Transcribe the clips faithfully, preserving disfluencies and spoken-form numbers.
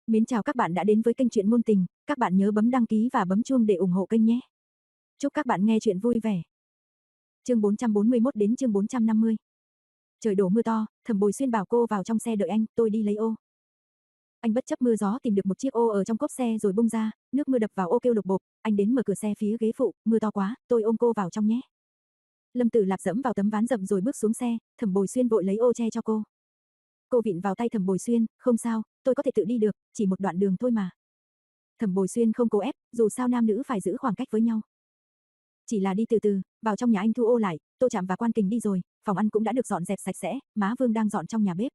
Mến chào các bạn đã đến với kênh truyện ngôn tình, các bạn nhớ bấm đăng ký và bấm chuông để ủng hộ kênh nhé. Chúc các bạn nghe truyện vui vẻ. Chương bốn trăm bốn mươi mốt đến chương bốn trăm năm mươi. Trời đổ mưa to, Thẩm Bồi Xuyên bảo cô vào trong xe đợi anh, tôi đi lấy ô. Anh bất chấp mưa gió tìm được một chiếc ô ở trong cốp xe rồi bung ra, nước mưa đập vào ô kêu lục bộp, anh đến mở cửa xe phía ghế phụ, mưa to quá, tôi ôm cô vào trong nhé. Lâm Tử Lạp dẫm vào tấm ván rậm rồi bước xuống xe, Thẩm Bồi Xuyên vội lấy ô che cho cô. Cô vịn vào tay Thẩm Bồi Xuyên, không sao, tôi có thể tự đi được, chỉ một đoạn đường thôi mà. Thẩm Bồi Xuyên không cố ép, dù sao nam nữ phải giữ khoảng cách với nhau. Chỉ là đi từ từ, vào trong nhà anh thu ô lại, Tô Trạm và Quan Kình đi rồi, phòng ăn cũng đã được dọn dẹp sạch sẽ, má Vương đang dọn trong nhà bếp.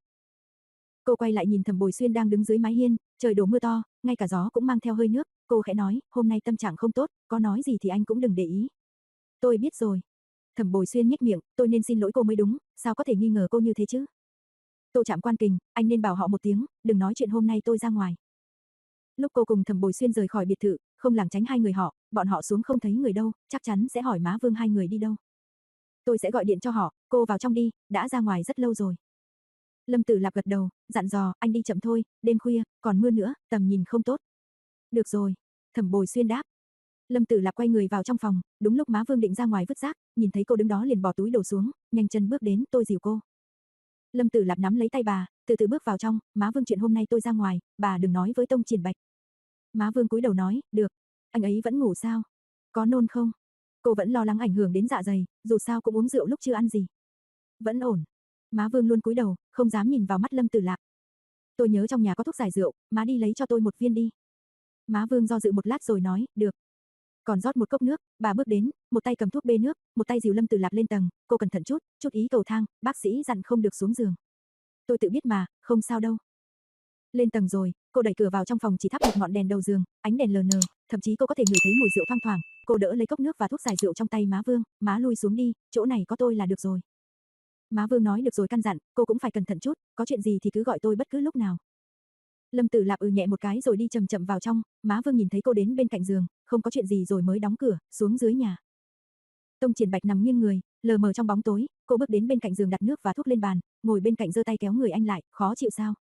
Cô quay lại nhìn Thẩm Bồi Xuyên đang đứng dưới mái hiên, trời đổ mưa to, ngay cả gió cũng mang theo hơi nước, cô khẽ nói, hôm nay tâm trạng không tốt, có nói gì thì anh cũng đừng để ý. Tôi biết rồi. Thẩm Bồi Xuyên nhếch miệng, tôi nên xin lỗi cô mới đúng, sao có thể nghi ngờ cô như thế chứ? Tô Trạm, Quan Kình, anh nên bảo họ một tiếng, đừng nói chuyện hôm nay tôi ra ngoài. Lúc cô cùng Thẩm Bồi Xuyên rời khỏi biệt thự, không lảng tránh hai người họ, bọn họ xuống không thấy người đâu, chắc chắn sẽ hỏi má Vương hai người đi đâu. Tôi sẽ gọi điện cho họ, cô vào trong đi, đã ra ngoài rất lâu rồi. Lâm Tử Lạp gật đầu, dặn dò, anh đi chậm thôi, đêm khuya, còn mưa nữa, tầm nhìn không tốt. Được rồi, Thẩm Bồi Xuyên đáp. Lâm Tử Lạp quay người vào trong phòng, đúng lúc má Vương định ra ngoài vứt rác, nhìn thấy cô đứng đó liền bỏ túi đổ xuống, nhanh chân bước đến, tôi dìu cô. Lâm Tử Lạp nắm lấy tay bà, từ từ bước vào trong, má Vương chuyện hôm nay tôi ra ngoài, bà đừng nói với Tông Triển Bạch. Má Vương cúi đầu nói, được. Anh ấy vẫn ngủ sao? Có nôn không? Cô vẫn lo lắng ảnh hưởng đến dạ dày, dù sao cũng uống rượu lúc chưa ăn gì. Vẫn ổn. Má Vương luôn cúi đầu, không dám nhìn vào mắt Lâm Tử Lạp. Tôi nhớ trong nhà có thuốc giải rượu, má đi lấy cho tôi một viên đi. Má Vương do dự một lát rồi nói, được. Còn rót một cốc nước, bà bước đến, một tay cầm thuốc bê nước, một tay dìu Lâm Tử Lạp lên tầng, cô cẩn thận chút, chút ý cầu thang, bác sĩ dặn không được xuống giường. Tôi tự biết mà, không sao đâu. Lên tầng rồi, cô đẩy cửa vào trong phòng chỉ thắp một ngọn đèn đầu giường, ánh đèn lờ nờ, thậm chí cô có thể ngửi thấy mùi rượu thoang thoảng. Cô đỡ lấy cốc nước và thuốc giải rượu trong tay má Vương, má lui xuống đi, chỗ này có tôi là được rồi. Má Vương nói được rồi căn dặn, cô cũng phải cẩn thận chút, có chuyện gì thì cứ gọi tôi bất cứ lúc nào. Lâm Tử Lạp ừ nhẹ một cái rồi đi chậm chậm vào trong, má Vương nhìn thấy cô đến bên cạnh giường, không có chuyện gì rồi mới đóng cửa, xuống dưới nhà. Tông Triển Bạch nằm nghiêng người, lờ mờ trong bóng tối, cô bước đến bên cạnh giường đặt nước và thuốc lên bàn, ngồi bên cạnh giơ tay kéo người anh lại, khó chịu sao?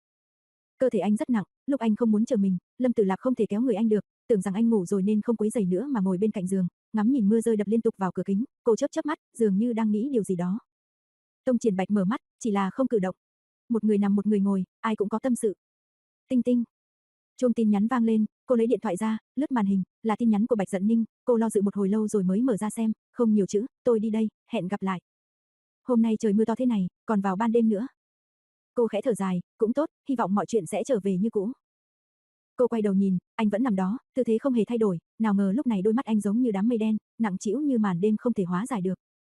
Cơ thể anh rất nặng, lúc anh không muốn chờ mình, Lâm Tử Lạp không thể kéo người anh được, tưởng rằng anh ngủ rồi nên không quấy rầy nữa mà ngồi bên cạnh giường, ngắm nhìn mưa rơi đập liên tục vào cửa kính, cô chớp chớp mắt, dường như đang nghĩ điều gì đó. Tông Triển Bạch mở mắt, chỉ là không cử động. Một người nằm một người ngồi, ai cũng có tâm sự. Tinh tinh. Chuông tin nhắn vang lên, cô lấy điện thoại ra, lướt màn hình, là tin nhắn của Bạch Dận Ninh, cô lo dự một hồi lâu rồi mới mở ra xem, không nhiều chữ, tôi đi đây, hẹn gặp lại. Hôm nay trời mưa to thế này, còn vào ban đêm nữa. Cô khẽ thở dài, cũng tốt, hy vọng mọi chuyện sẽ trở về như cũ. Cô quay đầu nhìn, anh vẫn nằm đó, tư thế không hề thay đổi, nào ngờ lúc này đôi mắt anh giống như đám mây đen, nặng trĩu như màn đêm không thể hóa giải được.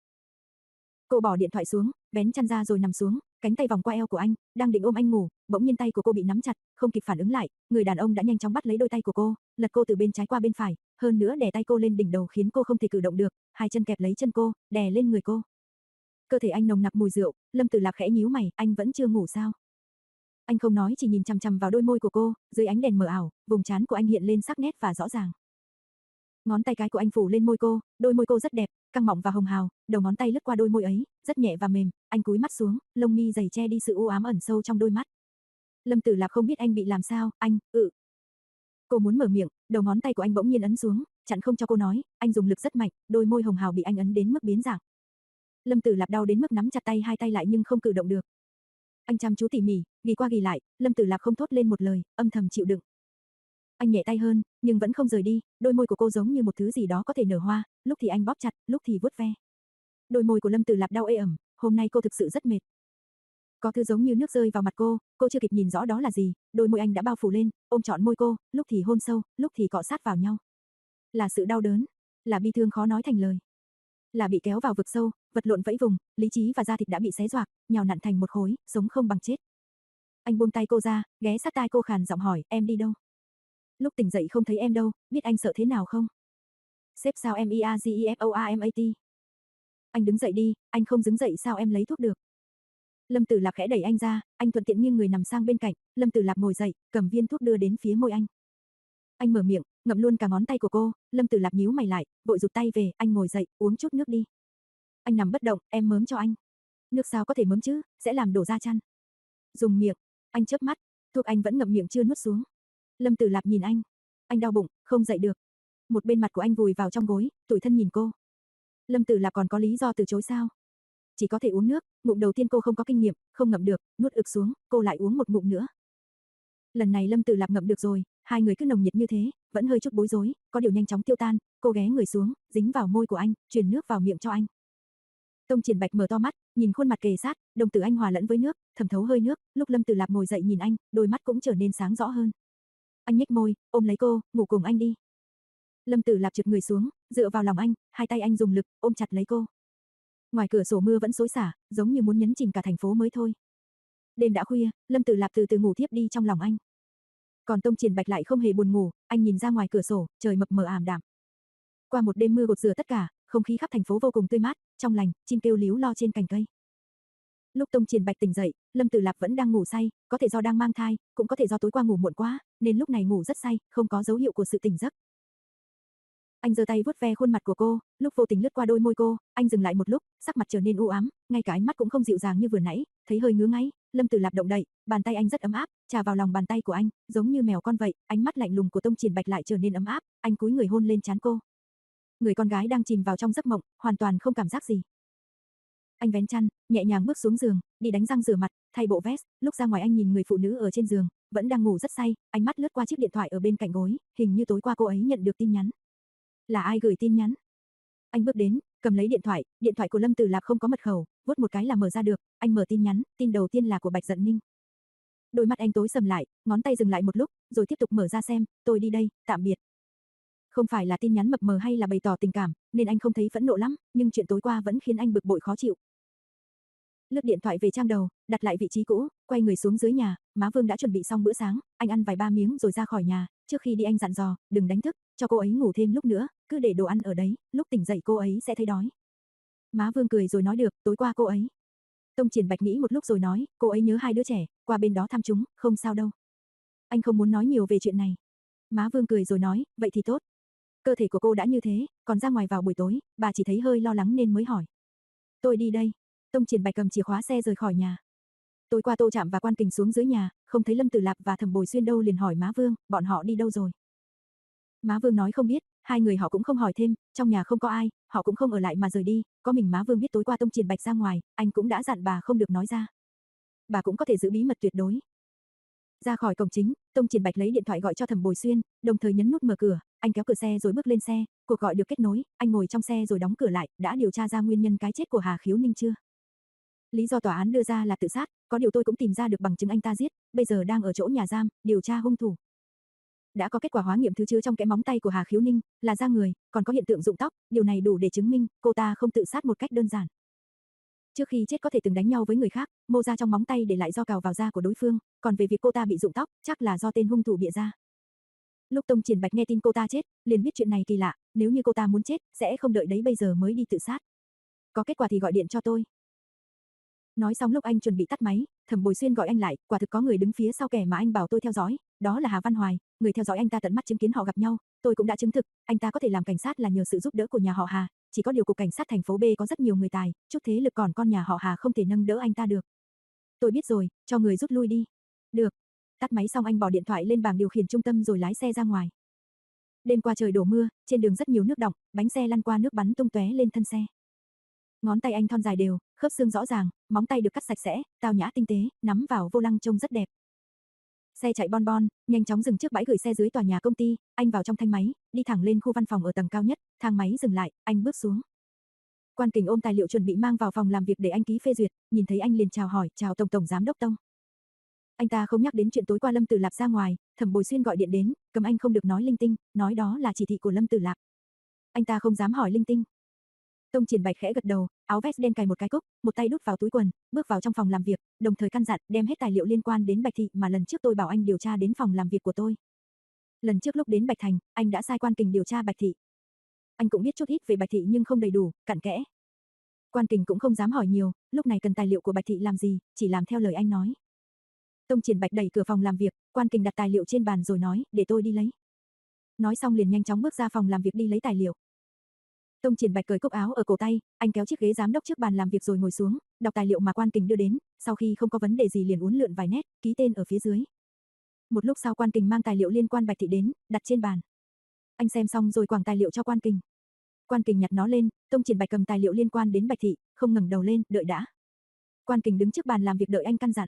Cô bỏ điện thoại xuống, vén chăn ra rồi nằm xuống, cánh tay vòng qua eo của anh, đang định ôm anh ngủ, bỗng nhiên tay của cô bị nắm chặt, không kịp phản ứng lại, người đàn ông đã nhanh chóng bắt lấy đôi tay của cô, lật cô từ bên trái qua bên phải, hơn nữa đè tay cô lên đỉnh đầu khiến cô không thể cử động được, hai chân kẹp lấy chân cô, đè lên người cô. Cơ thể anh nồng nặc mùi rượu, Lâm Tử Lạp khẽ nhíu mày, anh vẫn chưa ngủ sao? Anh không nói chỉ nhìn chằm chằm vào đôi môi của cô, dưới ánh đèn mờ ảo, vùng trán của anh hiện lên sắc nét và rõ ràng. Ngón tay cái của anh phủ lên môi cô, đôi môi cô rất đẹp, căng mọng và hồng hào, đầu ngón tay lướt qua đôi môi ấy, rất nhẹ và mềm, anh cúi mắt xuống, lông mi dày che đi sự u ám ẩn sâu trong đôi mắt. Lâm Tử Lạp không biết anh bị làm sao, anh, ừ. Cô muốn mở miệng, đầu ngón tay của anh bỗng nhiên ấn xuống, chặn không cho cô nói, anh dùng lực rất mạnh, đôi môi hồng hào bị anh ấn đến mức biến dạng. Lâm Tử Lạp đau đến mức nắm chặt tay hai tay lại nhưng không cử động được. Anh chăm chú tỉ mỉ, ghi qua ghi lại, Lâm Tử Lạp không thốt lên một lời, âm thầm chịu đựng. Anh nhẹ tay hơn, nhưng vẫn không rời đi, đôi môi của cô giống như một thứ gì đó có thể nở hoa, lúc thì anh bóp chặt, lúc thì vuốt ve. Đôi môi của Lâm Tử Lạp đau ê ẩm, hôm nay cô thực sự rất mệt. Có thứ giống như nước rơi vào mặt cô, cô chưa kịp nhìn rõ đó là gì, đôi môi anh đã bao phủ lên, ôm trọn môi cô, lúc thì hôn sâu, lúc thì cọ sát vào nhau. Là sự đau đớn, là bi thương khó nói thành lời. Là bị kéo vào vực sâu, vật lộn vẫy vùng, lý trí và da thịt đã bị xé toạc, nhào nặn thành một khối, sống không bằng chết. Anh buông tay cô ra, ghé sát tai cô khàn giọng hỏi, em đi đâu? Lúc tỉnh dậy không thấy em đâu, biết anh sợ thế nào không? Sếp sao em i a g e f o a m a t. Anh đứng dậy đi, anh không đứng dậy sao em lấy thuốc được? Lâm Tử Lạp khẽ đẩy anh ra, anh thuận tiện nghiêng người nằm sang bên cạnh, Lâm Tử Lạp ngồi dậy, cầm viên thuốc đưa đến phía môi anh. Anh mở miệng, ngậm luôn cả ngón tay của cô, Lâm Tử Lạp nhíu mày lại, vội rụt tay về, anh ngồi dậy, uống chút nước đi. Anh nằm bất động, em mớm cho anh. Nước sao có thể mớm chứ, sẽ làm đổ ra chăn. Dùng miệng, anh chớp mắt. Thuốc anh vẫn ngậm miệng chưa nuốt xuống. Lâm Tử Lạp nhìn anh. Anh đau bụng, không dậy được. Một bên mặt của anh vùi vào trong gối, tủi thân nhìn cô. Lâm Tử Lạp còn có lý do từ chối sao? Chỉ có thể uống nước, ngụm đầu tiên cô không có kinh nghiệm, không ngậm được, nuốt ực xuống, cô lại uống một ngụm nữa. Lần này Lâm Tử Lạp ngậm được rồi, hai người cứ nồng nhiệt như thế, vẫn hơi chút bối rối, có điều nhanh chóng tiêu tan, cô ghé người xuống, dính vào môi của anh, truyền nước vào miệng cho anh. Tông Triển Bạch mở to mắt, nhìn khuôn mặt kề sát, đồng tử anh hòa lẫn với nước, thẩm thấu hơi nước, lúc Lâm Tử Lạp ngồi dậy nhìn anh, đôi mắt cũng trở nên sáng rõ hơn. Anh nhếch môi, ôm lấy cô, ngủ cùng anh đi. Lâm Tử Lạp trượt người xuống, dựa vào lòng anh, hai tay anh dùng lực ôm chặt lấy cô. Ngoài cửa sổ mưa vẫn xối xả, giống như muốn nhấn chìm cả thành phố mới thôi. Đêm đã khuya, Lâm Tử Lạp từ từ ngủ thiếp đi trong lòng anh. Còn Tông Triển Bạch lại không hề buồn ngủ, anh nhìn ra ngoài cửa sổ, trời mập mờ ảm đạm. Qua một đêm mưa gột rửa tất cả, không khí khắp thành phố vô cùng tươi mát, trong lành, chim kêu líu lo trên cành cây. Lúc Tông Triển Bạch tỉnh dậy, Lâm Tử Lạp vẫn đang ngủ say, có thể do đang mang thai, cũng có thể do tối qua ngủ muộn quá, nên lúc này ngủ rất say, không có dấu hiệu của sự tỉnh giấc. Anh giơ tay vuốt ve khuôn mặt của cô, lúc vô tình lướt qua đôi môi cô, anh dừng lại một lúc, sắc mặt trở nên u ám, ngay cả ánh mắt cũng không dịu dàng như vừa nãy, thấy hơi ngứa ngáy, Lâm Tử Lạp động đậy, bàn tay anh rất ấm áp, chà vào lòng bàn tay của anh, giống như mèo con vậy, ánh mắt lạnh lùng của Tông Triển Bạch lại trở nên ấm áp, anh cúi người hôn lên trán cô. Người con gái đang chìm vào trong giấc mộng, hoàn toàn không cảm giác gì. Anh vén chăn, nhẹ nhàng bước xuống giường, đi đánh răng rửa mặt, thay bộ vest, lúc ra ngoài anh nhìn người phụ nữ ở trên giường, vẫn đang ngủ rất say, ánh mắt lướt qua chiếc điện thoại ở bên cạnh gối, hình như tối qua cô ấy nhận được tin nhắn. Là ai gửi tin nhắn? Anh bước đến, cầm lấy điện thoại, điện thoại của Lâm Tử Lạp không có mật khẩu, vuốt một cái là mở ra được, anh mở tin nhắn, tin đầu tiên là của Bạch Dận Ninh. Đôi mắt anh tối sầm lại, ngón tay dừng lại một lúc, rồi tiếp tục mở ra xem, tôi đi đây, tạm biệt. Không phải là tin nhắn mập mờ hay là bày tỏ tình cảm, nên anh không thấy phẫn nộ lắm, nhưng chuyện tối qua vẫn khiến anh bực bội khó chịu. Lướt điện thoại về trang đầu, đặt lại vị trí cũ, quay người xuống dưới nhà, má Vương đã chuẩn bị xong bữa sáng, anh ăn vài ba miếng rồi ra khỏi nhà, trước khi đi anh dặn dò, đừng đánh thức, cho cô ấy ngủ thêm lúc nữa, cứ để đồ ăn ở đấy, lúc tỉnh dậy cô ấy sẽ thấy đói. Má Vương cười rồi nói được, tối qua cô ấy. Tông Triển Bạch nghĩ một lúc rồi nói, cô ấy nhớ hai đứa trẻ, qua bên đó thăm chúng, không sao đâu. Anh không muốn nói nhiều về chuyện này. Má Vương cười rồi nói, vậy thì tốt. Cơ thể của cô đã như thế, còn ra ngoài vào buổi tối, bà chỉ thấy hơi lo lắng nên mới hỏi. Tôi đi đây. Tông Triển Bạch cầm chìa khóa xe rời khỏi nhà. Tối qua Tô Trạm và Quan Kình xuống dưới nhà, không thấy Lâm Tử Lạp và Thẩm Bồi Xuyên đâu liền hỏi má Vương, bọn họ đi đâu rồi? Má Vương nói không biết, hai người họ cũng không hỏi thêm, trong nhà không có ai, họ cũng không ở lại mà rời đi, có mình má Vương biết tối qua Tông Triển Bạch ra ngoài, anh cũng đã dặn bà không được nói ra. Bà cũng có thể giữ bí mật tuyệt đối. Ra khỏi cổng chính, Tông Triển Bạch lấy điện thoại gọi cho Thẩm Bồi Xuyên, đồng thời nhấn nút mở cửa, anh kéo cửa xe rồi bước lên xe, cuộc gọi được kết nối, anh ngồi trong xe rồi đóng cửa lại, đã điều tra ra nguyên nhân cái chết của Hà Khiếu Ninh chưa? Lý do tòa án đưa ra là tự sát, có điều tôi cũng tìm ra được bằng chứng anh ta giết, bây giờ đang ở chỗ nhà giam, điều tra hung thủ. Đã có kết quả hóa nghiệm thứ chứa trong kẽ móng tay của Hà Khiếu Ninh, là da người, còn có hiện tượng rụng tóc, điều này đủ để chứng minh cô ta không tự sát một cách đơn giản. Trước khi chết có thể từng đánh nhau với người khác, mô ra trong móng tay để lại do cào vào da của đối phương, còn về việc cô ta bị rụng tóc, chắc là do tên hung thủ bịa ra. Lúc Tông Triển Bạch nghe tin cô ta chết, liền biết chuyện này kỳ lạ, nếu như cô ta muốn chết, sẽ không đợi đấy bây giờ mới đi tự sát. Có kết quả thì gọi điện cho tôi. Nói xong lúc anh chuẩn bị tắt máy, Thẩm Bồi Xuyên gọi anh lại, quả thực có người đứng phía sau kẻ mà anh bảo tôi theo dõi, đó là Hà Văn Hoài, người theo dõi anh ta tận mắt chứng kiến họ gặp nhau, tôi cũng đã chứng thực, anh ta có thể làm cảnh sát là nhờ sự giúp đỡ của nhà họ Hà, chỉ có điều cục cảnh sát thành phố B có rất nhiều người tài, chút thế lực còn con nhà họ Hà không thể nâng đỡ anh ta được. Tôi biết rồi, cho người rút lui đi. Được. Tắt máy xong anh bỏ điện thoại lên bảng điều khiển trung tâm rồi lái xe ra ngoài. Đêm qua trời đổ mưa, trên đường rất nhiều nước đọng, bánh xe lăn qua nước bắn tung tóe lên thân xe. Ngón tay anh thon dài đều, khớp xương rõ ràng, móng tay được cắt sạch sẽ, tao nhã tinh tế, nắm vào vô lăng trông rất đẹp. Xe chạy bon bon, nhanh chóng dừng trước bãi gửi xe dưới tòa nhà công ty, anh vào trong thanh máy, đi thẳng lên khu văn phòng ở tầng cao nhất, thang máy dừng lại, anh bước xuống. Quan Kình ôm tài liệu chuẩn bị mang vào phòng làm việc để anh ký phê duyệt, nhìn thấy anh liền chào hỏi, chào Tổng Tổng Giám Đốc Tông. Anh ta không nhắc đến chuyện tối qua Lâm Tử Lạp ra ngoài, Thẩm Bồi Xuyên gọi điện đến, cấm anh không được nói linh tinh, nói đó là chỉ thị của Lâm Tử Lạp. Anh ta không dám hỏi linh tinh. Tông Triển Bạch khẽ gật đầu, áo vest đen cài một cái cúc, một tay đút vào túi quần, bước vào trong phòng làm việc, đồng thời căn dặn đem hết tài liệu liên quan đến Bạch Thị mà lần trước tôi bảo anh điều tra đến phòng làm việc của tôi. Lần trước lúc đến Bạch Thành, anh đã sai Quan Kình điều tra Bạch Thị. Anh cũng biết chút ít về Bạch Thị nhưng không đầy đủ, cặn kẽ. Quan Kình cũng không dám hỏi nhiều, lúc này cần tài liệu của Bạch Thị làm gì, chỉ làm theo lời anh nói. Tông Triển Bạch đẩy cửa phòng làm việc, Quan Kình đặt tài liệu trên bàn rồi nói, để tôi đi lấy. Nói xong liền nhanh chóng bước ra phòng làm việc đi lấy tài liệu. Tông Triển Bạch cởi cúc áo ở cổ tay, anh kéo chiếc ghế giám đốc trước bàn làm việc rồi ngồi xuống, đọc tài liệu mà Quan Kình đưa đến, sau khi không có vấn đề gì liền uốn lượn vài nét, ký tên ở phía dưới. Một lúc sau Quan Kình mang tài liệu liên quan Bạch thị đến, đặt trên bàn. Anh xem xong rồi quẳng tài liệu cho Quan Kình. Quan Kình nhặt nó lên, Tông Triển Bạch cầm tài liệu liên quan đến Bạch thị, không ngẩng đầu lên, đợi đã. Quan Kình đứng trước bàn làm việc đợi anh căn dặn.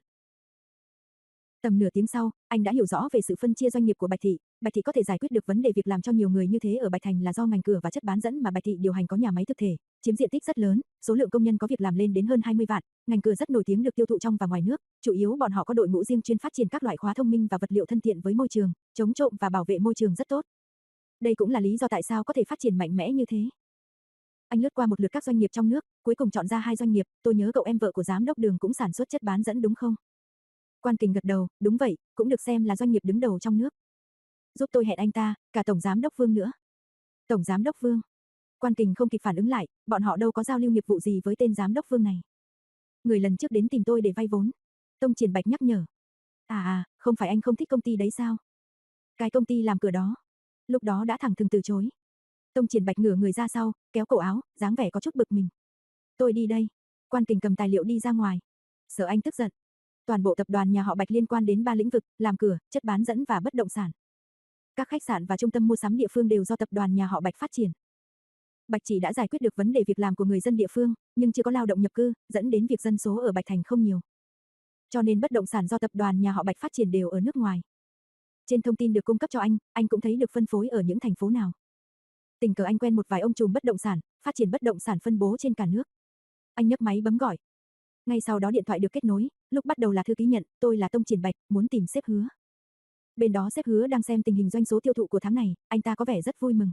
Tầm nửa tiếng sau, anh đã hiểu rõ về sự phân chia doanh nghiệp của Bạch thị. Bạch thị có thể giải quyết được vấn đề việc làm cho nhiều người như thế ở Bạch Thành là do ngành cửa và chất bán dẫn mà Bạch thị điều hành có nhà máy thực thể, chiếm diện tích rất lớn, số lượng công nhân có việc làm lên đến hơn hai mươi vạn. Ngành cửa rất nổi tiếng được tiêu thụ trong và ngoài nước, chủ yếu bọn họ có đội ngũ riêng chuyên phát triển các loại khóa thông minh và vật liệu thân thiện với môi trường, chống trộm và bảo vệ môi trường rất tốt. Đây cũng là lý do tại sao có thể phát triển mạnh mẽ như thế. Anh lướt qua một lượt các doanh nghiệp trong nước, cuối cùng chọn ra hai doanh nghiệp. Tôi nhớ cậu em vợ của giám đốc Đường cũng sản xuất chất bán dẫn đúng không? Quan Kình gật đầu, đúng vậy, cũng được xem là doanh nghiệp đứng đầu trong nước. Giúp tôi hẹn anh ta, cả Tổng Giám đốc Vương nữa. Tổng Giám đốc Vương. Quan Kình không kịp phản ứng lại, bọn họ đâu có giao lưu nghiệp vụ gì với tên Giám đốc Vương này. Người lần trước đến tìm tôi để vay vốn. Tông Triển Bạch nhắc nhở. À à, không phải anh không thích công ty đấy sao? Cái công ty làm cửa đó. Lúc đó đã thẳng thừng từ chối. Tông Triển Bạch ngửa người ra sau, kéo cổ áo, dáng vẻ có chút bực mình. Tôi đi đây. Quan Kình cầm tài liệu đi ra ngoài. Sợ anh tức giận. Toàn bộ tập đoàn nhà họ Bạch liên quan đến ba lĩnh vực, làm cửa, chất bán dẫn và bất động sản. Các khách sạn và trung tâm mua sắm địa phương đều do tập đoàn nhà họ Bạch phát triển. Bạch chỉ đã giải quyết được vấn đề việc làm của người dân địa phương, nhưng chưa có lao động nhập cư, dẫn đến việc dân số ở Bạch Thành không nhiều. Cho nên bất động sản do tập đoàn nhà họ Bạch phát triển đều ở nước ngoài. Trên thông tin được cung cấp cho anh, anh cũng thấy được phân phối ở những thành phố nào. Tình cờ anh quen một vài ông trùm bất động sản, phát triển bất động sản phân bố trên cả nước. Anh nhấc máy bấm gọi. Ngay sau đó điện thoại được kết nối, lúc bắt đầu là thư ký nhận, tôi là Tông Triển Bạch, muốn tìm sếp Hứa. Bên đó sếp Hứa đang xem tình hình doanh số tiêu thụ của tháng này, anh ta có vẻ rất vui mừng.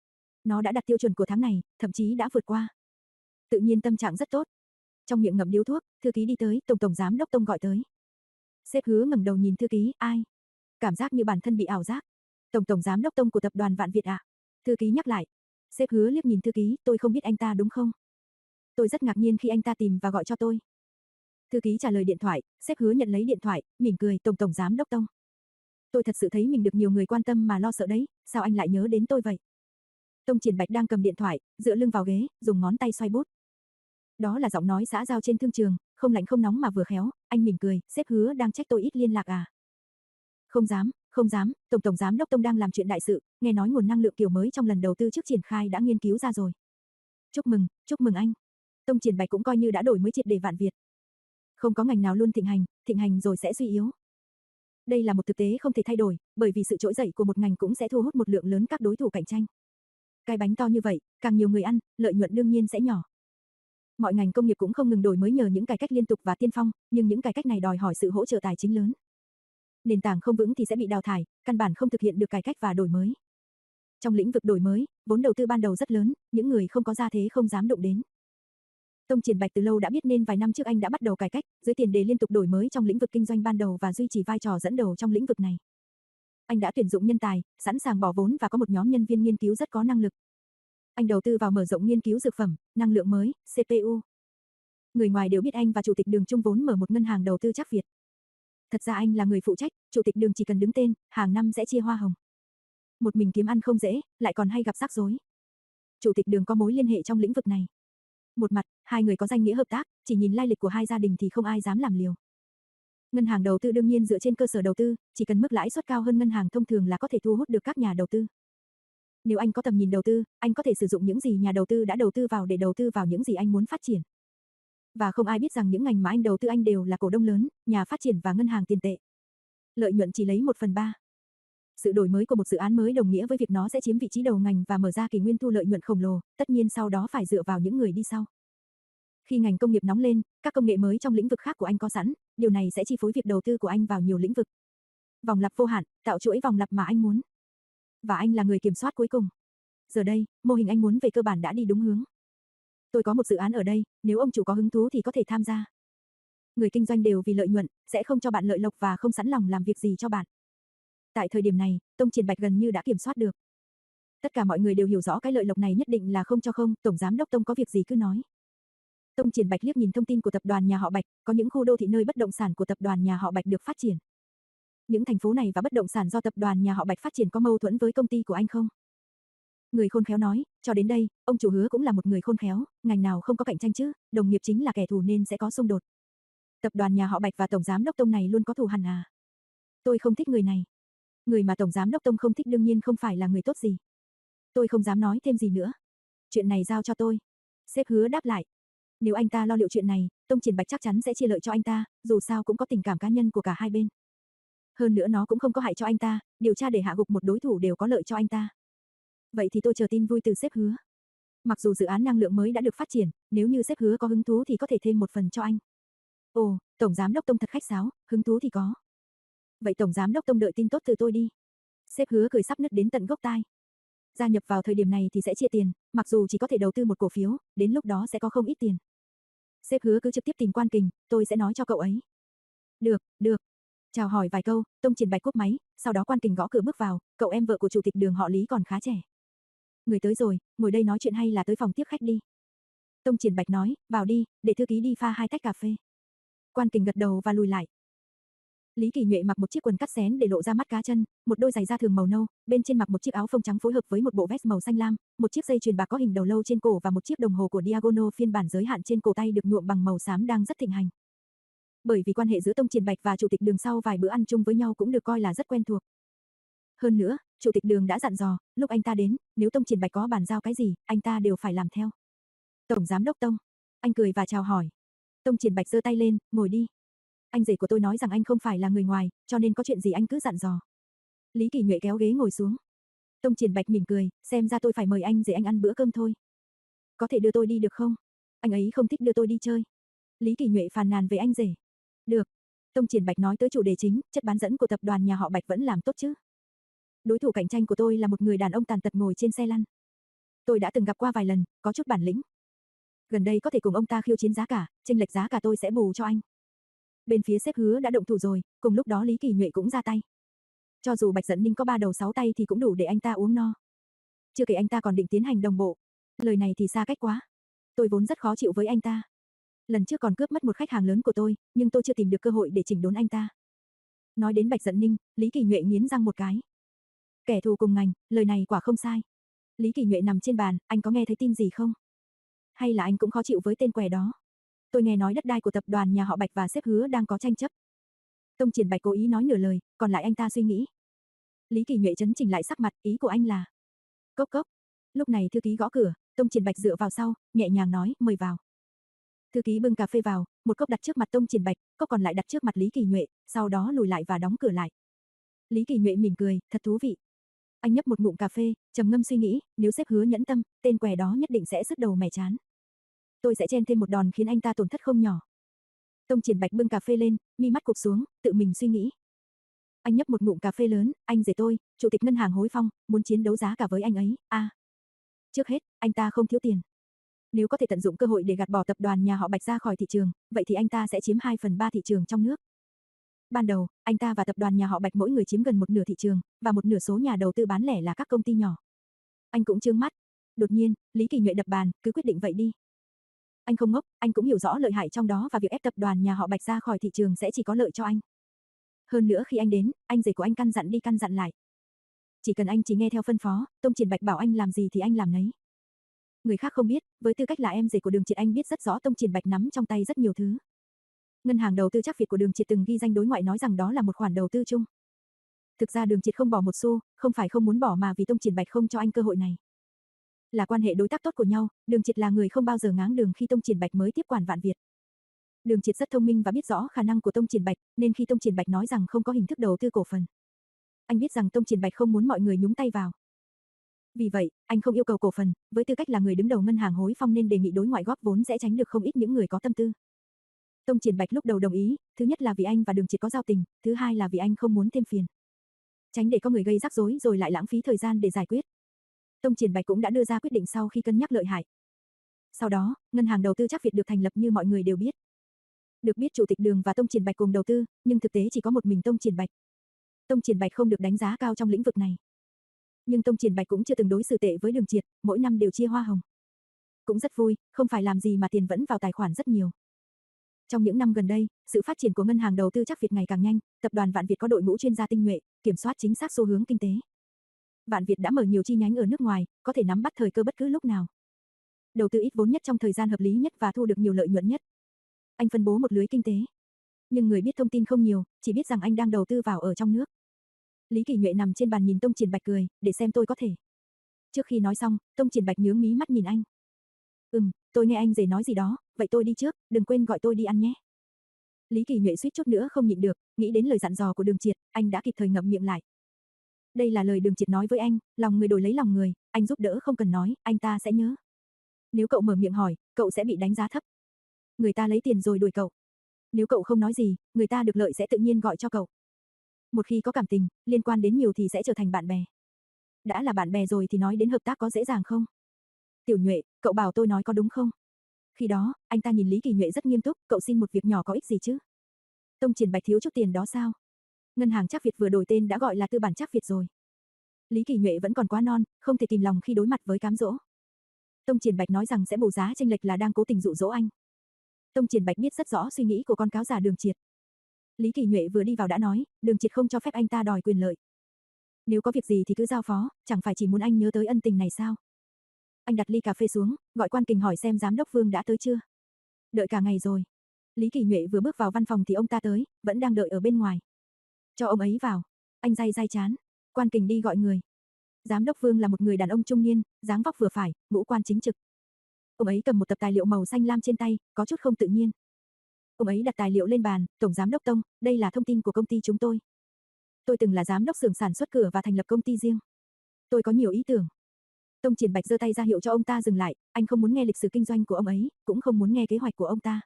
Nó đã đạt tiêu chuẩn của tháng này, thậm chí đã vượt qua. Tự nhiên tâm trạng rất tốt. Trong miệng ngậm điếu thuốc, thư ký đi tới, Tổng Tổng Giám đốc Tông gọi tới. Sếp Hứa ngẩng đầu nhìn thư ký, ai? Cảm giác như bản thân bị ảo giác. Tổng Tổng Giám đốc Tông của tập đoàn Vạn Việt ạ. À? Thư ký nhắc lại. Sếp Hứa liếc nhìn thư ký, tôi không biết anh ta đúng không? Tôi rất ngạc nhiên khi anh ta tìm và gọi cho tôi. Thư ký trả lời điện thoại, sếp Hứa nhận lấy điện thoại, mỉm cười, Tổng Tổng Giám đốc Tông. Tôi thật sự thấy mình được nhiều người quan tâm mà lo sợ đấy, sao anh lại nhớ đến tôi vậy? Tông Triển Bạch đang cầm điện thoại, dựa lưng vào ghế, dùng ngón tay xoay bút. Đó là giọng nói xã giao trên thương trường, không lạnh không nóng mà vừa khéo, anh mỉm cười, sếp Hứa đang trách tôi ít liên lạc à? Không dám, không dám, Tổng Tổng Giám đốc Tông đang làm chuyện đại sự, nghe nói nguồn năng lượng kiểu mới trong lần đầu tư trước triển khai đã nghiên cứu ra rồi. Chúc mừng, chúc mừng anh. Tông Triển Bạch cũng coi như đã đổi mới triệt để Vạn Việt. Không có ngành nào luôn thịnh hành, thịnh hành rồi sẽ suy yếu. Đây là một thực tế không thể thay đổi, bởi vì sự trỗi dậy của một ngành cũng sẽ thu hút một lượng lớn các đối thủ cạnh tranh. Cái bánh to như vậy, càng nhiều người ăn, lợi nhuận đương nhiên sẽ nhỏ. Mọi ngành công nghiệp cũng không ngừng đổi mới nhờ những cải cách liên tục và tiên phong, nhưng những cải cách này đòi hỏi sự hỗ trợ tài chính lớn. Nền tảng không vững thì sẽ bị đào thải, căn bản không thực hiện được cải cách và đổi mới. Trong lĩnh vực đổi mới, vốn đầu tư ban đầu rất lớn, những người không có gia thế không dám động đến. Tông Triển Bạch từ lâu đã biết nên vài năm trước anh đã bắt đầu cải cách, dưới tiền đề liên tục đổi mới trong lĩnh vực kinh doanh ban đầu và duy trì vai trò dẫn đầu trong lĩnh vực này. Anh đã tuyển dụng nhân tài, sẵn sàng bỏ vốn và có một nhóm nhân viên nghiên cứu rất có năng lực. Anh đầu tư vào mở rộng nghiên cứu dược phẩm, năng lượng mới, xê pê u. Người ngoài đều biết anh và Chủ tịch Đường chung vốn mở một ngân hàng đầu tư Trác Việt. Thật ra anh là người phụ trách, Chủ tịch Đường chỉ cần đứng tên, hàng năm sẽ chia hoa hồng. Một mình kiếm ăn không dễ, lại còn hay gặp rắc rối. Chủ tịch Đường có mối liên hệ trong lĩnh vực này. Một mặt, hai người có danh nghĩa hợp tác, chỉ nhìn lai lịch của hai gia đình thì không ai dám làm liều. Ngân hàng đầu tư đương nhiên dựa trên cơ sở đầu tư, chỉ cần mức lãi suất cao hơn ngân hàng thông thường là có thể thu hút được các nhà đầu tư. Nếu anh có tầm nhìn đầu tư, anh có thể sử dụng những gì nhà đầu tư đã đầu tư vào để đầu tư vào những gì anh muốn phát triển. Và không ai biết rằng những ngành mà anh đầu tư anh đều là cổ đông lớn, nhà phát triển và ngân hàng tiền tệ. Lợi nhuận chỉ lấy một phần ba. Sự đổi mới của một dự án mới đồng nghĩa với việc nó sẽ chiếm vị trí đầu ngành và mở ra kỷ nguyên thu lợi nhuận khổng lồ, tất nhiên sau đó phải dựa vào những người đi sau. Khi ngành công nghiệp nóng lên, các công nghệ mới trong lĩnh vực khác của anh có sẵn, điều này sẽ chi phối việc đầu tư của anh vào nhiều lĩnh vực. Vòng lặp vô hạn, tạo chuỗi vòng lặp mà anh muốn. Và anh là người kiểm soát cuối cùng. Giờ đây, mô hình anh muốn về cơ bản đã đi đúng hướng. Tôi có một dự án ở đây, nếu ông chủ có hứng thú thì có thể tham gia. Người kinh doanh đều vì lợi nhuận, sẽ không cho bạn lợi lộc và không sẵn lòng làm việc gì cho bạn. Tại thời điểm này, Tông Triển Bạch gần như đã kiểm soát được. Tất cả mọi người đều hiểu rõ cái lợi lộc này nhất định là không cho không, Tổng Giám đốc Tông có việc gì cứ nói. Tông Triển Bạch liếc nhìn thông tin của tập đoàn nhà họ Bạch, có những khu đô thị nơi bất động sản của tập đoàn nhà họ Bạch được phát triển. Những thành phố này và bất động sản do tập đoàn nhà họ Bạch phát triển có mâu thuẫn với công ty của anh không? Người khôn khéo nói, cho đến đây, ông chủ Hứa cũng là một người khôn khéo, ngành nào không có cạnh tranh chứ, đồng nghiệp chính là kẻ thù nên sẽ có xung đột. Tập đoàn nhà họ Bạch và Tổng Giám đốc Tông này luôn có thù hằn à? Tôi không thích người này. Người mà Tổng Giám đốc Tông không thích đương nhiên không phải là người tốt gì. Tôi không dám nói thêm gì nữa. Chuyện này giao cho tôi. Sếp Hứa đáp lại. Nếu anh ta lo liệu chuyện này, Tông Triển Bạch chắc chắn sẽ chia lợi cho anh ta, dù sao cũng có tình cảm cá nhân của cả hai bên. Hơn nữa nó cũng không có hại cho anh ta, điều tra để hạ gục một đối thủ đều có lợi cho anh ta. Vậy thì tôi chờ tin vui từ sếp Hứa. Mặc dù dự án năng lượng mới đã được phát triển, nếu như sếp Hứa có hứng thú thì có thể thêm một phần cho anh. Ồ, Tổng Giám đốc Tông thật khách sáo, hứng thú thì có. Vậy Tổng Giám đốc Tông đợi tin tốt từ tôi đi. Sếp Hứa cười sắp nứt đến tận gốc tai. Gia nhập vào thời điểm này thì sẽ chia tiền, mặc dù chỉ có thể đầu tư một cổ phiếu, đến lúc đó sẽ có không ít tiền. Sếp Hứa cứ trực tiếp tìm Quan Kình, tôi sẽ nói cho cậu ấy. Được, được. Chào hỏi vài câu, Tông Triển Bạch cúp máy, sau đó Quan Kình gõ cửa bước vào, cậu em vợ của chủ tịch Đường họ Lý còn khá trẻ. Người tới rồi, ngồi đây nói chuyện hay là tới phòng tiếp khách đi. Tông Triển Bạch nói, vào đi, để thư ký đi pha hai tách cà phê. Quan Kình gật đầu và lùi lại. Lý Kỳ Nhuệ mặc một chiếc quần cắt xén để lộ ra mắt cá chân, một đôi giày da thường màu nâu, bên trên mặc một chiếc áo phông trắng phối hợp với một bộ vest màu xanh lam, một chiếc dây chuyền bạc có hình đầu lâu trên cổ và một chiếc đồng hồ của Diagonal phiên bản giới hạn trên cổ tay được nhuộm bằng màu xám đang rất thịnh hành. Bởi vì quan hệ giữa Tông Triển Bạch và chủ tịch Đường sau vài bữa ăn chung với nhau cũng được coi là rất quen thuộc. Hơn nữa, chủ tịch Đường đã dặn dò, lúc anh ta đến, nếu Tông Triển Bạch có bàn giao cái gì, anh ta đều phải làm theo. Tổng Giám đốc Tông, anh cười và chào hỏi. Tông Triển Bạch giơ tay lên, ngồi đi. Anh rể của tôi nói rằng anh không phải là người ngoài, cho nên có chuyện gì anh cứ dặn dò. Lý Kỳ Nhuệ kéo ghế ngồi xuống. Tông Triển Bạch mỉm cười, xem ra tôi phải mời anh rể anh ăn bữa cơm thôi. Có thể đưa tôi đi được không? Anh ấy không thích đưa tôi đi chơi. Lý Kỳ Nhuệ phàn nàn về anh rể. Được. Tông Triển Bạch nói tới chủ đề chính, chất bán dẫn của tập đoàn nhà họ Bạch vẫn làm tốt chứ. Đối thủ cạnh tranh của tôi là một người đàn ông tàn tật ngồi trên xe lăn. Tôi đã từng gặp qua vài lần, có chút bản lĩnh. Gần đây có thể cùng ông ta khiêu chiến giá cả, chênh lệch giá cả tôi sẽ bù cho anh. Bên phía sếp Hứa đã động thủ rồi, cùng lúc đó Lý Kỳ Nhuệ cũng ra tay. Cho dù Bạch Dận Ninh có ba đầu sáu tay thì cũng đủ để anh ta uống no. Chưa kể anh ta còn định tiến hành đồng bộ. Lời này thì xa cách quá. Tôi vốn rất khó chịu với anh ta. Lần trước còn cướp mất một khách hàng lớn của tôi, nhưng tôi chưa tìm được cơ hội để chỉnh đốn anh ta. Nói đến Bạch Dận Ninh, Lý Kỳ Nhuệ nghiến răng một cái. Kẻ thù cùng ngành, lời này quả không sai. Lý Kỳ Nhuệ nằm trên bàn, anh có nghe thấy tin gì không? Hay là anh cũng khó chịu với tên què đó? Tôi nghe nói đất đai của tập đoàn nhà họ Bạch và sếp Hứa đang có tranh chấp. Tông Triển Bạch cố ý nói nửa lời, còn lại anh ta suy nghĩ. Lý Kỳ Nhuệ chấn chỉnh lại sắc mặt, ý của anh là. Cốc cốc. Lúc này thư ký gõ cửa, Tông Triển Bạch dựa vào sau, nhẹ nhàng nói, mời vào. Thư ký bưng cà phê vào, một cốc đặt trước mặt Tông Triển Bạch, cốc còn lại đặt trước mặt Lý Kỳ Nhuệ, sau đó lùi lại và đóng cửa lại. Lý Kỳ Nhuệ mỉm cười, thật thú vị. Anh nhấp một ngụm cà phê, trầm ngâm suy nghĩ, nếu sếp Hứa nhẫn tâm, tên què đó nhất định sẽ sứt đầu mẻ chán. Tôi sẽ chen thêm một đòn khiến anh ta tổn thất không nhỏ. Tông Triển Bạch bưng cà phê lên, mi mắt cụp xuống, tự mình suy nghĩ. Anh nhấp một ngụm cà phê lớn, anh rể tôi, chủ tịch ngân hàng Hối Phong, muốn chiến đấu giá cả với anh ấy. A. À, trước hết, anh ta không thiếu tiền. Nếu có thể tận dụng cơ hội để gạt bỏ tập đoàn nhà họ Bạch ra khỏi thị trường, vậy thì anh ta sẽ chiếm hai phần ba thị trường trong nước. Ban đầu, anh ta và tập đoàn nhà họ Bạch mỗi người chiếm gần một nửa thị trường, và một nửa số nhà đầu tư bán lẻ là các công ty nhỏ. Anh cũng chướng mắt. Đột nhiên, Lý Kỳ Nhuệ đập bàn, cứ quyết định vậy đi. Anh không ngốc, anh cũng hiểu rõ lợi hại trong đó và việc ép tập đoàn nhà họ Bạch ra khỏi thị trường sẽ chỉ có lợi cho anh. Hơn nữa khi anh đến, anh rể của anh căn dặn đi căn dặn lại. Chỉ cần anh chỉ nghe theo phân phó, Tông Triển Bạch bảo anh làm gì thì anh làm nấy. Người khác không biết, với tư cách là em rể của Đường Triệt anh biết rất rõ Tông Triển Bạch nắm trong tay rất nhiều thứ. Ngân hàng đầu tư Trác Việt của Đường Triệt từng ghi danh đối ngoại nói rằng đó là một khoản đầu tư chung. Thực ra Đường Triệt không bỏ một xu, không phải không muốn bỏ mà vì Tông Triển Bạch không cho anh cơ hội này. Là quan hệ đối tác tốt của nhau, Đường Triệt là người không bao giờ ngáng đường khi Tông Triển Bạch mới tiếp quản Vạn Việt. Đường Triệt rất thông minh và biết rõ khả năng của Tông Triển Bạch, nên khi Tông Triển Bạch nói rằng không có hình thức đầu tư cổ phần, anh biết rằng Tông Triển Bạch không muốn mọi người nhúng tay vào. Vì vậy, anh không yêu cầu cổ phần, với tư cách là người đứng đầu ngân hàng Hối Phong nên đề nghị đối ngoại góp vốn sẽ tránh được không ít những người có tâm tư. Tông Triển Bạch lúc đầu đồng ý, thứ nhất là vì anh và Đường Triệt có giao tình, thứ hai là vì anh không muốn thêm phiền. Tránh để có người gây rắc rối rồi lại lãng phí thời gian để giải quyết. Tông Triển Bạch cũng đã đưa ra quyết định sau khi cân nhắc lợi hại. Sau đó, ngân hàng đầu tư Trác Việt được thành lập như mọi người đều biết. Được biết chủ tịch Đường và Tông Triển Bạch cùng đầu tư, nhưng thực tế chỉ có một mình Tông Triển Bạch. Tông Triển Bạch không được đánh giá cao trong lĩnh vực này. Nhưng Tông Triển Bạch cũng chưa từng đối xử tệ với Đường Triệt, mỗi năm đều chia hoa hồng. Cũng rất vui, không phải làm gì mà tiền vẫn vào tài khoản rất nhiều. Trong những năm gần đây, sự phát triển của ngân hàng đầu tư Trác Việt ngày càng nhanh, tập đoàn Vạn Việt có đội ngũ chuyên gia tinh nhuệ, kiểm soát chính xác xu hướng kinh tế. Vạn Việt đã mở nhiều chi nhánh ở nước ngoài, có thể nắm bắt thời cơ bất cứ lúc nào. Đầu tư ít vốn nhất trong thời gian hợp lý nhất và thu được nhiều lợi nhuận nhất. Anh phân bố một lưới kinh tế. Nhưng người biết thông tin không nhiều, chỉ biết rằng anh đang đầu tư vào ở trong nước. Lý Kỳ Nhuệ nằm trên bàn nhìn Tông Triển Bạch cười, để xem tôi có thể. Trước khi nói xong, Tông Triển Bạch nhướng mí mắt nhìn anh. Ừm, tôi nghe anh rể nói gì đó, vậy tôi đi trước, đừng quên gọi tôi đi ăn nhé. Lý Kỳ Nhuệ suýt chút nữa không nhịn được, nghĩ đến lời dặn dò của Đường Triệt, anh đã kịp thời ngậm miệng lại. Đây là lời Đường Triệt nói với anh, lòng người đổi lấy lòng người, anh giúp đỡ không cần nói, anh ta sẽ nhớ. Nếu cậu mở miệng hỏi, cậu sẽ bị đánh giá thấp. Người ta lấy tiền rồi đuổi cậu. Nếu cậu không nói gì, người ta được lợi sẽ tự nhiên gọi cho cậu. Một khi có cảm tình, liên quan đến nhiều thì sẽ trở thành bạn bè. Đã là bạn bè rồi thì nói đến hợp tác có dễ dàng không? Tiểu Nhuệ, cậu bảo tôi nói có đúng không? Khi đó, anh ta nhìn Lý Kỳ Nhuệ rất nghiêm túc, cậu xin một việc nhỏ có ích gì chứ? Tông Triển Bạch thiếu chút tiền đó sao? Ngân hàng Trác Việt vừa đổi tên đã gọi là Tư bản Trác Việt rồi. Lý Kỳ Nhuệ vẫn còn quá non, không thể kìm lòng khi đối mặt với cám dỗ. Tông Triển Bạch nói rằng sẽ bù giá chênh lệch là đang cố tình dụ dỗ anh. Tông Triển Bạch biết rất rõ suy nghĩ của con cáo già Đường Triệt. Lý Kỳ Nhuệ vừa đi vào đã nói, Đường Triệt không cho phép anh ta đòi quyền lợi. Nếu có việc gì thì cứ giao phó, chẳng phải chỉ muốn anh nhớ tới ân tình này sao? Anh đặt ly cà phê xuống, gọi Quan Kình hỏi xem giám đốc Vương đã tới chưa. Đợi cả ngày rồi. Lý Kỳ Nhuệ vừa bước vào văn phòng thì ông ta tới, vẫn đang đợi ở bên ngoài. Cho ông ấy vào. Anh day day chán. Quan Kình đi gọi người. Giám đốc Vương là một người đàn ông trung niên, dáng vóc vừa phải, ngũ quan chính trực. Ông ấy cầm một tập tài liệu màu xanh lam trên tay, có chút không tự nhiên. Ông ấy đặt tài liệu lên bàn, Tổng Giám đốc Tông, đây là thông tin của công ty chúng tôi. Tôi từng là giám đốc xưởng sản xuất cửa và thành lập công ty riêng. Tôi có nhiều ý tưởng. Tông Triển Bạch giơ tay ra hiệu cho ông ta dừng lại, anh không muốn nghe lịch sử kinh doanh của ông ấy, cũng không muốn nghe kế hoạch của ông ta.